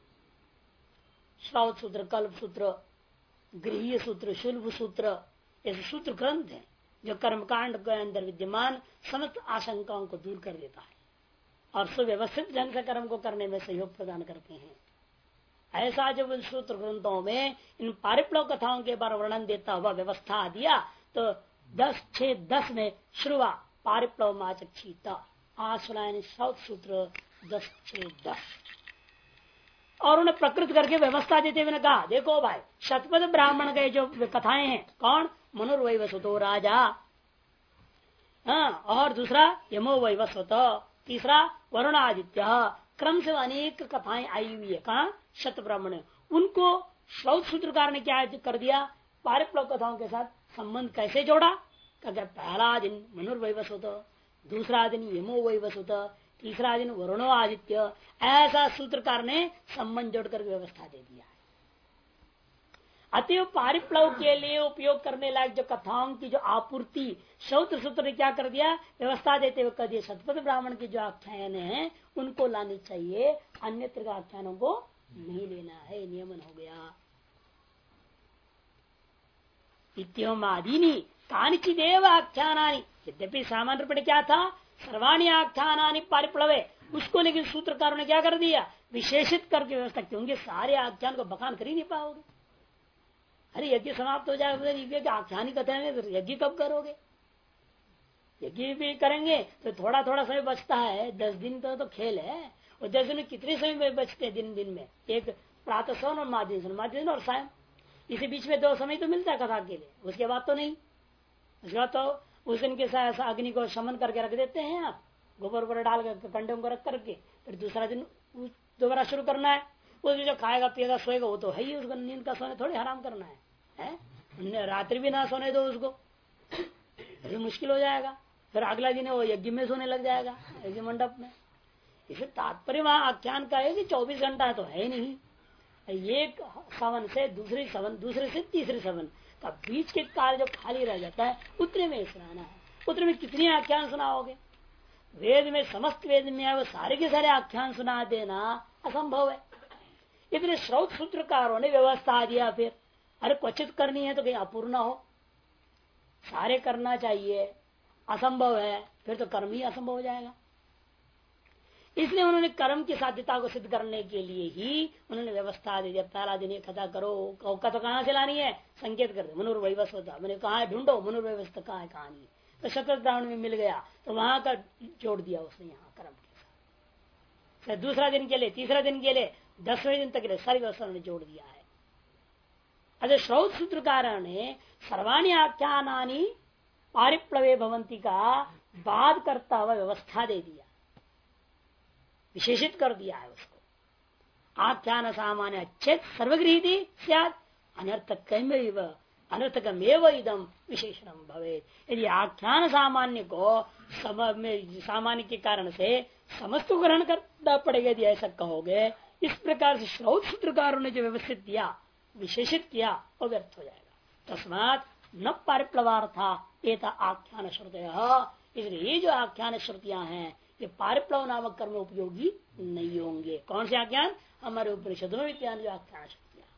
श्रौत सूत्र, कल्प सूत्र, गृहीय सूत्र, शुल्भ सूत्र, ऐसे सूत्र ग्रंथ है जो कर्मकांड के अंदर विद्यमान समस्त आशंकाओं को दूर कर देता है और सुव्यवस्थित ढंग से कर्म को करने में सहयोग प्रदान करते हैं। ऐसा जब इन सूत्र ग्रंथों में इन पारिप्लव कथाओं के बारे वर्णन देता हुआ व्यवस्था दिया तो 10:6:10 में शुरुआत पारिप्लव माचक्षित आश्लायन श्रौत सूत्र 10:6:10 और उन्हें प्रकृत करके व्यवस्था देते हुए कहा देखो भाई शतपथ ब्राह्मण के जो कथाएं हैं, कौन? मनुर्वैवस्वतो राजा, हाँ, और दूसरा यमो वैवस्वत, तीसरा वरुणादित्य, क्रम से अनेक कथाएं आई हुई है। कहा? शत ब्राह्मण। उनको श्रौत सूत्रकार ने क्या कर दिया? पारिप्लव कथाओं के साथ संबंध कैसे जोड़ा? पहला दिन मनुर्वैवस्वत, दूसरा दिन यमो वैवस्वत, तीसरा दिन वरुणो आदित्य, ऐसा सूत्रकार ने संबंध जोड़कर व्यवस्था दे दिया है। अतएव पारिप्लव के लिए उपयोग करने लायक जो कथाओं की जो आपूर्ति श्रौत सूत्र ने क्या कर दिया? व्यवस्था देते हुए कर दिया शतपथ ब्राह्मण की जो आख्यान है उनको लानी चाहिए, अन्यत्र आख्यानों को नहीं लेना है, नियमन हो गया। इत्यम आदिनी कानिचिदेव आख्यानानि, यद्यपि सामान्य रूप क्या था? सर्वाणी आख्यानानि पारिप्लवे, उसको लेकिन सूत्रकारों ने क्या कर दिया, विशेषित करके व्यवस्था, क्योंकि सारे आख्यान को बखान कर ही नहीं पाओगे। अरे यज्ञ समाप्त हो जाएगा, यज्ञ के आख्यान ही कथन है, तो यज्ञ कब करोगे? यज्ञ भी करेंगे तो थोड़ा थोड़ा समय बचता है, 10 दिन तो खेल है। और 10 दिन में कितने समय में बचते हैं? दिन में एक प्रातः सवन और माध्य और सायं, इसी बीच में 2 समय तो मिलता है कथा के लिए, उसके बाद तो नहीं। उसके बाद तो उस दिन के साथ अग्नि को शमन करके रख देते हैं, आप गोबर वोबर डाल कर कंडों को रख करके, फिर दूसरा दिन दोबारा शुरू करना है। उस जो खाएगा पिएगा सोएगा वो तो है ही, उसको नींद का सोने थोड़ी हराम करना है? रात्रि भी ना सोने दो उसको, फिर मुश्किल हो जाएगा। फिर अगला दिन वो यज्ञ में सोने लग जाएगा, यज्ञ मंडप में। इसे तात्पर्य वहां आख्यान का है कि 24 घंटा तो है ही नहीं। एक सवन से दूसरी सवन, दूसरे से तीसरे सवन का बीच के काल जो खाली रह जाता है, उतने में सुनाना है। उतने में कितने आख्यान सुनाओगे? वेद में, समस्त वेद में वो सारे के सारे आख्यान सुना देना असंभव है। इतने श्रौत सूत्रकारों ने व्यवस्था दिया, फिर अरे क्वचित करनी है तो कहीं अपूर्ण हो, सारे करना चाहिए, असंभव है, फिर तो कर्म ही असंभव हो जाएगा। इसलिए उन्होंने कर्म की साध्यता को सिद्ध करने के लिए ही उन्होंने व्यवस्था दे दिया। पहला दिन कथा करो, कथा तो कहाँ से लानी है? संकेत कर दे, मनुर्वैवस्वत होता, मैंने कहा है ढूंढो मनुर्वैवस्वत कहाँ है कहानी, तो शतर ब्राह्मण में मिल गया, तो वहां का जोड़ दिया उसने यहाँ कर्म के साथ। फिर दूसरा दिन के लिए, तीसरा दिन के लिए, 10वें दिन तक के लिए सारी व्यवस्था उन्होंने जोड़ दिया है। अरे श्रौत सूत्रकार ने सर्वाणी आख्यानानि पारिप्लवे भवंती का बाद करता हुआ व्यवस्था दे दिया, विशेषित कर दिया है उसको। आख्यान सामान्य अच्छेद सर्वगृहीति स्यात् अनर्थकमेव अनर्थकमेव इदम विशेषणम भवेत्। यदि आख्यान सामान्य को सामान्य के कारण से समस्त को ग्रहण करना पड़ेगा, यदि ऐसा कहोगे, इस प्रकार से श्रौत सूत्रकारों ने जो व्यवस्थित किया, विशेषित किया, वो व्यर्थ हो जाएगा। तस्मात् न पारिप्लवार्था एता आख्यान श्रुतयः, इसलिए ये जो आख्यान श्रुतियां हैं ये पारिप्लव नामक कर्म उपयोगी नहीं होंगे। कौन से आख्यान? हमारे उपनिषदों में विद्यमान जो आख्यान श्रुतियां।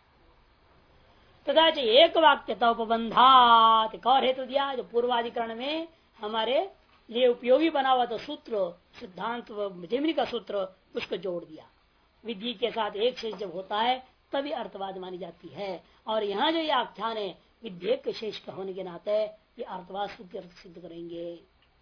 तथा एक वाक्यता उपबंधात, एक और हेतु दिया जो पूर्वाधिकरण में हमारे लिए उपयोगी बना हुआ तो सूत्र, सिद्धांत जैमिनी का सूत्र, उसको जोड़ दिया। विधि के साथ एक शेष जब होता है तभी अर्थवाद मानी जाती है। और यहाँ जो ये आख्यान है विधेयक शेष का होने के नाते ये अर्थवाद सिद्ध करेंगे।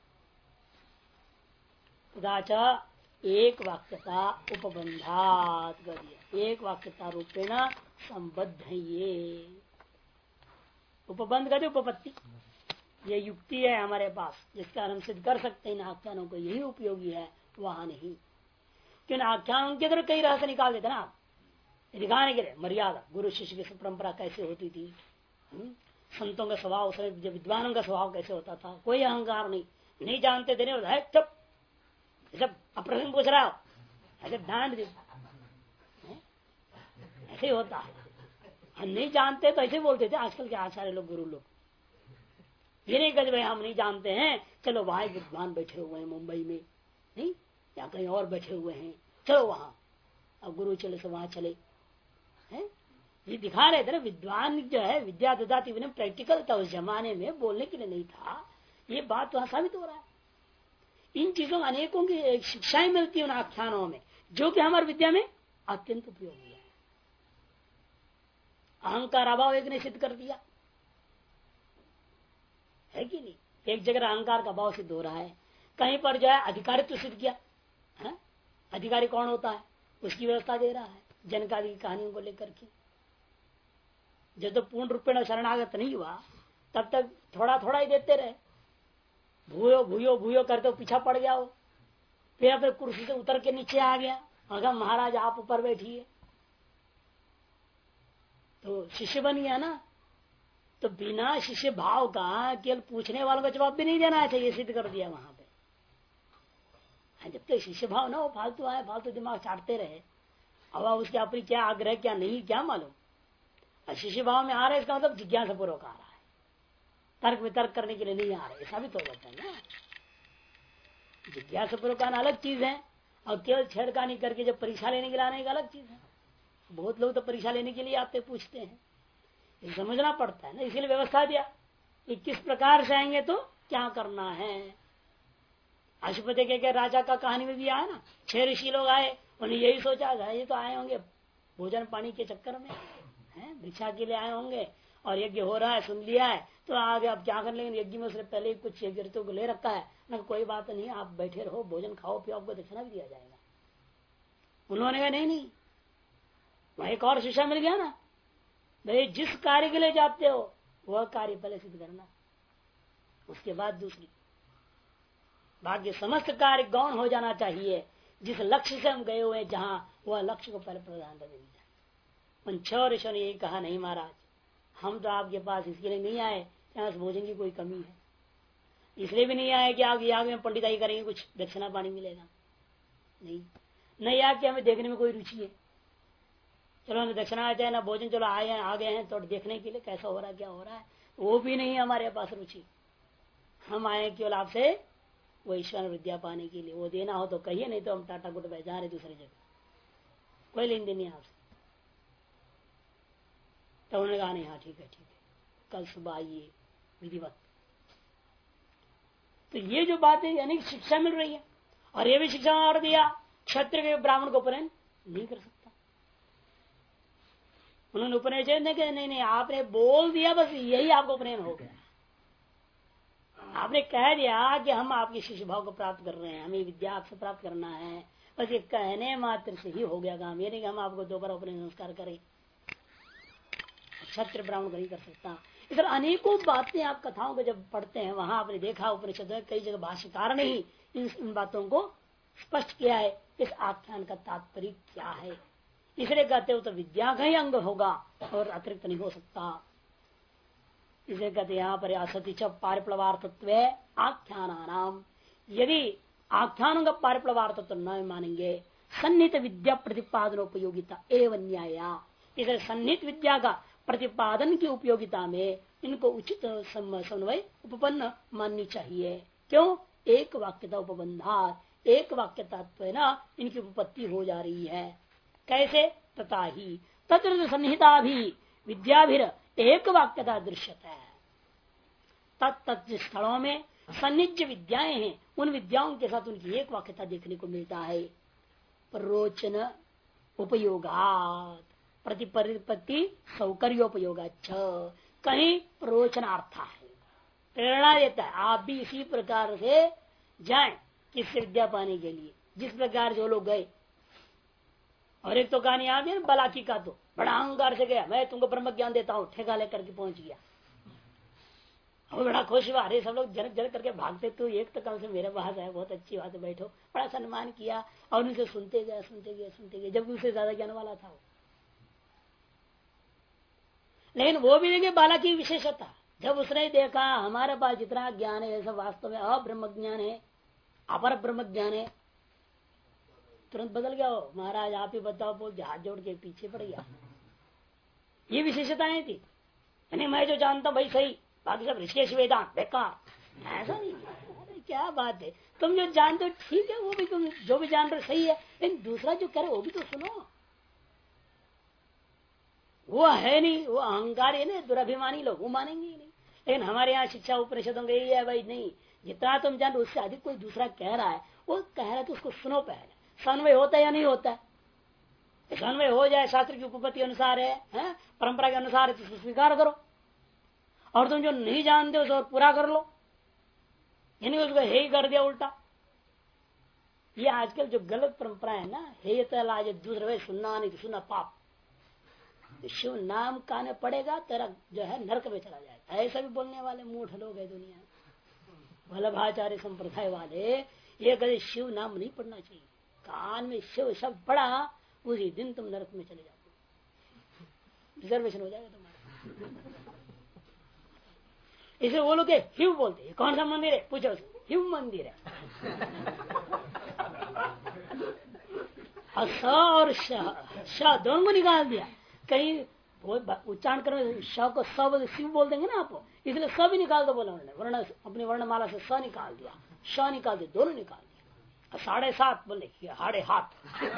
तथा एक वाक्यता उपबंधात, एक वाक्यता रूपेण संबद्ध है। ये उपबंध कहते उपपत्ति, ये युक्ति है हमारे पास जिसका हम सिद्ध कर सकते हैं इन आख्यानों को, यही उपयोगी है, वहां नहीं। क्यों आख्यानों के अंदर कई रहस्य निकाल देते ना, दिखाने के लिए मर्यादा, गुरु शिष्य की परंपरा कैसे होती थी, संतों का स्वभाव, विद्वानों का स्वभाव कैसे होता था, कोई अहंकार नहीं जानते थे, नहीं चुप, सब अप्रश्न पूछ रहा हो, ऐसे डांट दे, ऐसे ही होता है। हम नहीं जानते तो ऐसे बोलते थे आजकल के आचार्य लोग, गुरु लोग। ये नहीं कहते भाई हम नहीं जानते हैं, चलो वहां विद्वान बैठे हुए हैं मुंबई में, नहीं या कहीं और बैठे हुए हैं, चलो वहां, अब गुरु चले से वहां चले हैं। ये दिखा रहे थे ना, विद्वान जो है विद्या ददाति विनय प्रैक्टिकल था उस जमाने में, बोलने के लिए नहीं था। ये बात वहां साबित हो रहा है। इन चीजों में अनेकों की शिक्षाएं मिलती है उन आख्यानों में, जो कि हमारी विद्या में अत्यंत उपयोगी है। अहंकार अभाव एक ने सिद्ध कर दिया है कि नहीं? एक जगह अहंकार का भाव सिद्ध हो रहा है, कहीं पर जो है अधिकारित्व सिद्ध किया है। अधिकारी कौन होता है उसकी व्यवस्था दे रहा है, जनकादि की कहानियों को लेकर के। जब तो पूर्ण रूप में शरणागत नहीं हुआ तब तक थोड़ा थोड़ा ही देते रहे, भूयो भूयो भूयो करते पीछा पड़ गया वो, फिर अपने कुर्सी से उतर के नीचे आ गया, अगर महाराज आप ऊपर बैठिए, तो शिष्य बन गया ना। तो बिना शिष्य भाव का केवल पूछने वालों का जवाब भी नहीं देना चाहिए, सिद्ध कर दिया वहां पे। जब तक शिष्य भाव ना हो, फालतू आए फालतू दिमाग चाटते रहे, अब उसके अपनी क्या आग्रह क्या नहीं क्या मालूम। शिष्य भाव में आ रहे इसका मतलब जिज्ञासा पूर्वक आ रहा है, तर्क वितर्क करने के लिए नहीं आ रहे, साबित हो जाता है ना। जिज्ञासा पूर्वक आना अलग चीज है, और केवल छेड़खानी करके जब परीक्षा लेने के लिए आने एक अलग चीज है। बहुत लोग तो परीक्षा लेने के लिए आते पूछते हैं, ये समझना पड़ता है ना। इसीलिए व्यवस्था दिया कि किस प्रकार से आएंगे तो क्या करना है। अशुपति के राजा का कहानी में भी आया ना, 6 ऋषि लोग आए, उन्हें यही सोचा था ये तो आए होंगे भोजन पानी के चक्कर में, है भिक्षा के लिए आए होंगे और यज्ञ हो रहा है, सुन लिया है तो आगे अब क्या कर लेंगे, यज्ञ में उसने पहले कुछ यज्ञों को ले रखा है ना, कोई बात नहीं आप बैठे रहो, भोजन खाओ पियो, आपको दक्षिणा भी दिया जाएगा। उन्होंने कहा नहीं, वहां एक और शिक्षा मिल गया ना, भाई जिस कार्य के लिए जाते हो वह कार्य पहले सिद्ध करना, उसके बाद दूसरी, बाकी समस्त कार्य गौण हो जाना चाहिए। जिस लक्ष्य से हम गए हुए जहां, वह लक्ष्य को पहले प्राधान्यता देनी चाहिए। उन 6 ऋषियों ने यही कहा, नहीं महाराज हम तो आपके पास इसके लिए नहीं आए यहाँ भोजन की कोई कमी है, इसलिए भी नहीं आए कि आप याग में पंडिताई करेंगे कुछ दक्षिणा पानी मिलेगा, नहीं याग कि हमें देखने में कोई रुचि है, चलो हमें दक्षिणा आ जाए ना भोजन, चलो आ गए हैं तो देखने के लिए कैसा हो रहा है क्या हो रहा है, वो भी नहीं हमारे पास रुचि। हम आए केवल आपसे वो ईश्वर विद्या पाने के लिए, वो देना हो तो कहिए, नहीं तो हम टाटा गुट जा रहे दूसरी जगह, कोई लेन देन नहीं आपसे। तो उन्होंने कहा नहीं, हाँ ठीक है कल सुबह आइए विधिवत। तो ये जो बात है अनेक शिक्षा मिल रही है, और ये भी शिक्षा और दिया क्षत्रिय के ब्राह्मण को उपनयन नहीं कर सकता। उन्होंने उपनयन नहीं आपने बोल दिया बस यही आपको उपनयन हो गया, आपने कह दिया कि हम आपके शिष्य भाव को प्राप्त कर रहे हैं, हमें विद्या आपसे प्राप्त करना है, बस ये कहने मात्र से ही हो गया काम, ये नहीं कि हम आपको दोबारा उपनयन संस्कार करें। क्षत्रिय ब्राह्मण नहीं कर सकता। इस तरह अनेकों बातें आप कथाओं को जब पढ़ते हैं वहां आपने देखा उपनिषद में कई जगह भाष्यकार ने ही इन बातों को स्पष्ट किया है, इस आख्यान का तात्पर्य क्या है। इसलिए कहते हो तो विद्या का ही अंग होगा और अतिरिक्त नहीं हो सकता। इसे कहते यहाँ पर असति च पारिप्लवार्थत्व आख्यानानाम, यदि आख्यानों का पारिप्लवार्थत्व न मानेंगे सन्निहित विद्या प्रतिपादन उपयोगिता एवं न्याया, इसे सन्निहित विद्या का प्रतिपादन की उपयोगिता में इनको उचित समन्वय उपपन्न माननी चाहिए। क्यों? एक वाक्यता उपबंधार, एक वाक्यता न इनकी उपपत्ति हो जा रही है। कैसे? तथा ही तत्र सन्निहिता भी विद्याभिर एक वाक्यता दृश्यता है। तत्त स्थलों में सन्निध्य विद्याएं हैं, उन विद्याओं के साथ उनकी एक वाक्यता देखने को मिलता है। प्ररोचन उपयोगात प्रतिपत्ति सौकर्योपयोग, कहीं प्ररोचनार्थ है, प्रेरणा देता है आप भी इसी प्रकार से जाएं किससे विद्या पाने के लिए, जिस प्रकार जो लोग गए। और एक तो कहानी याद है ना बलाकी का, तो बड़ा अहंकार से गया, मैं तुमको ब्रह्म ज्ञान देता हूँ, ठेका लेकर के पहुंच गया और बड़ा खुश हुआ। अरे सब लोग जनक जनक करके भागते, तो एक तो कम से मेरे पास है, बहुत अच्छी बात है, बैठो। बड़ा सम्मान किया और उनसे सुनते गए जबकि उससे ज्यादा ज्ञान वाला था वो। लेकिन वो भी देखिए बाला की विशेषता, जब उसने देखा हमारे पास जितना ज्ञान है सब वास्तव में अब्रह्म ज्ञान है, अपर ब्रह्म ज्ञान है, तुरंत बदल गया हो। महाराज आप ही बताओ, बोल हाथ जोड़ के पीछे पड़ गया। ये विशेषताएं थी। यानी मैं जो जानता हूं भाई सही, बाकी सब ऋषिकेश वेदांत बेकार, ऐसा नहीं। अरे क्या बात है, तुम जो जानते हो ठीक है, वो भी तुम जो भी जान रहे सही है, लेकिन दूसरा जो करे वो भी तो सुनो। वो है नहीं, वो अहंकार है ना, दुराभिमानी लोग, वो मानेंगे ही नहीं। लेकिन हमारे यहाँ शिक्षा उपनिषदों का यही है भाई, नहीं जितना तुम जान रहे उससे अधिक कोई दूसरा कह रहा है, वो कह रहा है तो उसको सुनो पहले, समन्वय होता है या नहीं होता है। समन्वय हो जाए, शास्त्र की उपपत्ति अनुसार है, परंपरा के अनुसार है तो स्वीकार करो, और तुम जो नहीं जानते हो तो पूरा कर लो, यानी उसको हे ही कर दिया उल्टा। ये आजकल जो गलत परंपरा है ना, हे तला दूसरे सुनना नहीं तो सुनना पाप, शिव नाम काने पड़ेगा तेरा जो है नरक में चला जाएगा। ऐसा भी बोलने वाले मूढ़ लोग है दुनिया में। वल्लभाचार्य संप्रदाय वाले ये कभी शिव नाम नहीं पढ़ना चाहिए, कान में शिव शब्द पड़ा उसी दिन तुम नरक में चले जाओगे, रिजर्वेशन हो जाएगा तुम्हारा। इसे वो लोग शिव बोलते हैं। कौन सा मंदिर है पूछो, शिव मंदिर है। और श दोनों को निकाल दिया, कहीं उच्चारण करने श को स शिव बोल देंगे ना आप, इसलिए स भी निकाल दो बोला उन्होंने, वर्ण अपनी वर्णमाला से स निकाल दिया, श निकाल दिया, दोनों निकाल दिया। 7.5 बोले हाड़े हाथ,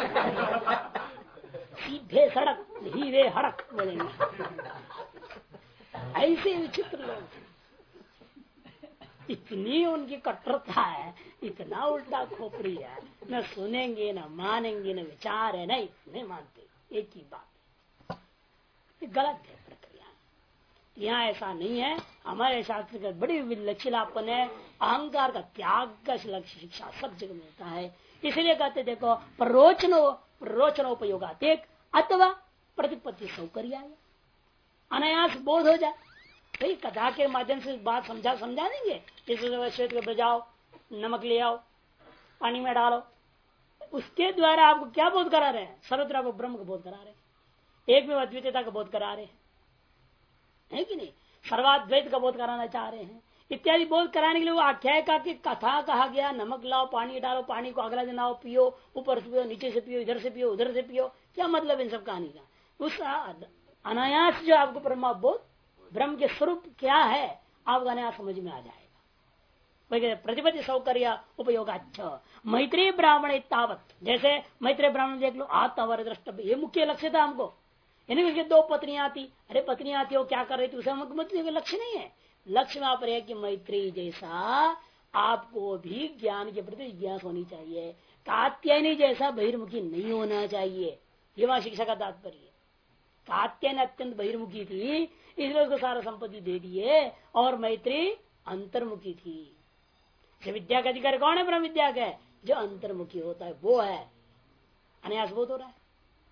सीधे सड़क ही वे हड़क बोलेंगे। ऐसे विचित्र लोग इतनी उनकी कट्टरता है, इतना उल्टा खोपड़ी है, न सुनेंगे न मानेंगे न विचार है, नहीं मानते। एक ही बात है, गलत है प्रक्रिया। यहाँ ऐसा नहीं है। हमारे शास्त्र का बड़ी लचीलापन है, अहंकार का त्याग का शिक्षा सब जगह मिलता है। इसलिए कहते देखो प्ररोचनोपयोग अथवा प्रतिपत्ति सौकर्य, अनायास बोध हो जाए। भाई कथा के माध्यम से बात समझा देंगे। जैसे श्वेत को बजाओ, नमक ले आओ, पानी में डालो, उसके द्वारा आपको क्या बोध करा रहे हैं? सर्वत्र आपको ब्रह्म का बोध करा रहे हैं, एक में अद्वितीयता का बोध करा रहे हैं, है कि नहीं? सर्वाद्वैत का बोध कराना चाह रहे हैं। इत्यादि बोध कराने के लिए वो आख्याय का कथा कहा गया, नमक लाओ, पानी डालो, पानी को अगला दिन आओ पियो, ऊपर से पियो, नीचे से पियो, इधर से पियो, उधर से पियो। क्या मतलब इन सब कहानी का? उस अनायास जो आपको ब्रह्म बोध, ब्रह्म के स्वरूप क्या है, आपको अनायास समझ में आ जाएगा। प्रतिपत्ति सौकर्य उपयोगाच्छ मैत्री ब्राह्मण तावत, जैसे मैत्री ब्राह्मण देख लो, आत्मवर द्रष्टव्य, ये मुख्य लक्ष्य था हमको। यानी उसकी 2 पत्नियां थी, अरे पत्नियां थी वो क्या कर रही थी, उसे मतलब लक्ष्य नहीं है। लक्ष्य वहां पर है कि मैत्री जैसा आपको भी ज्ञान के प्रति जिज्ञासा होनी चाहिए, कात्यायनी जैसा बहिर्मुखी नहीं होना चाहिए। ये वहां शिक्षा का तात्पर्य है। कात्यायन अत्यंत बहिर्मुखी थी, इसलिए उसको सारा संपत्ति दे दिए, और मैत्री अंतर्मुखी थी। विद्या का अधिकार कौन है? ब्रह्म विद्या का, जो अंतर्मुखी होता है वो है। अनायास बोध हो रहा है।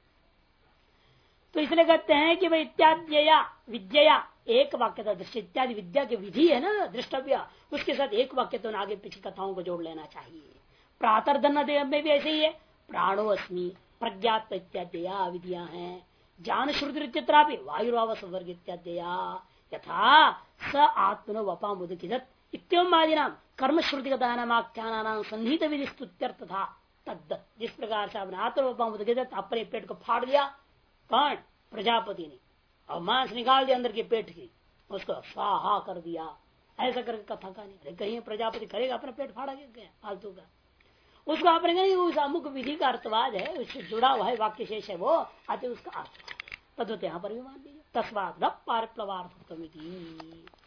तो इसलिए कहते हैं कि भाई इत्याद्यया विद्या, एक वाक्य था दृष्टि, इत्यादि विद्या की विधि है ना दृष्टव्य, उसके साथ एक वाक्य तो आगे पीछे कथाओं को जोड़ लेना चाहिए। प्रातर्धन में भी ऐसे ही है, प्राणो अस्मि, प्रज्ञात इत्याद्यया विधियां हैं। ज्ञान श्रुति वायुरावस वर्ग इत्याद्यया यथा स आत्मनो वपा मुदकिदत इत्यम आदिनाम कर्म श्रुति आख्यान संहित विधि स्तुत्यर्थ था तद्दत। जिस प्रकार से आपने आत्मवपा मुदकिदत, अपने पेट को फाड़ दिया, कौन? प्रजापति ने, और मांस निकाल दिया अंदर के पेट की, उसको स्वाहा कर दिया। ऐसा करके कथा का नहीं, कहीं प्रजापति करेगा अपना पेट फाड़ा गया फालतू का? उसको आपने नहीं, उस अमुक विधि का अर्थवाद है, उससे जुड़ा हुआ है, वाक्य शेष है वो, आते उसका अर्थवाद तद्वत यहाँ पर भी मान लीजिए। तस्वाद पार प्लवार्थ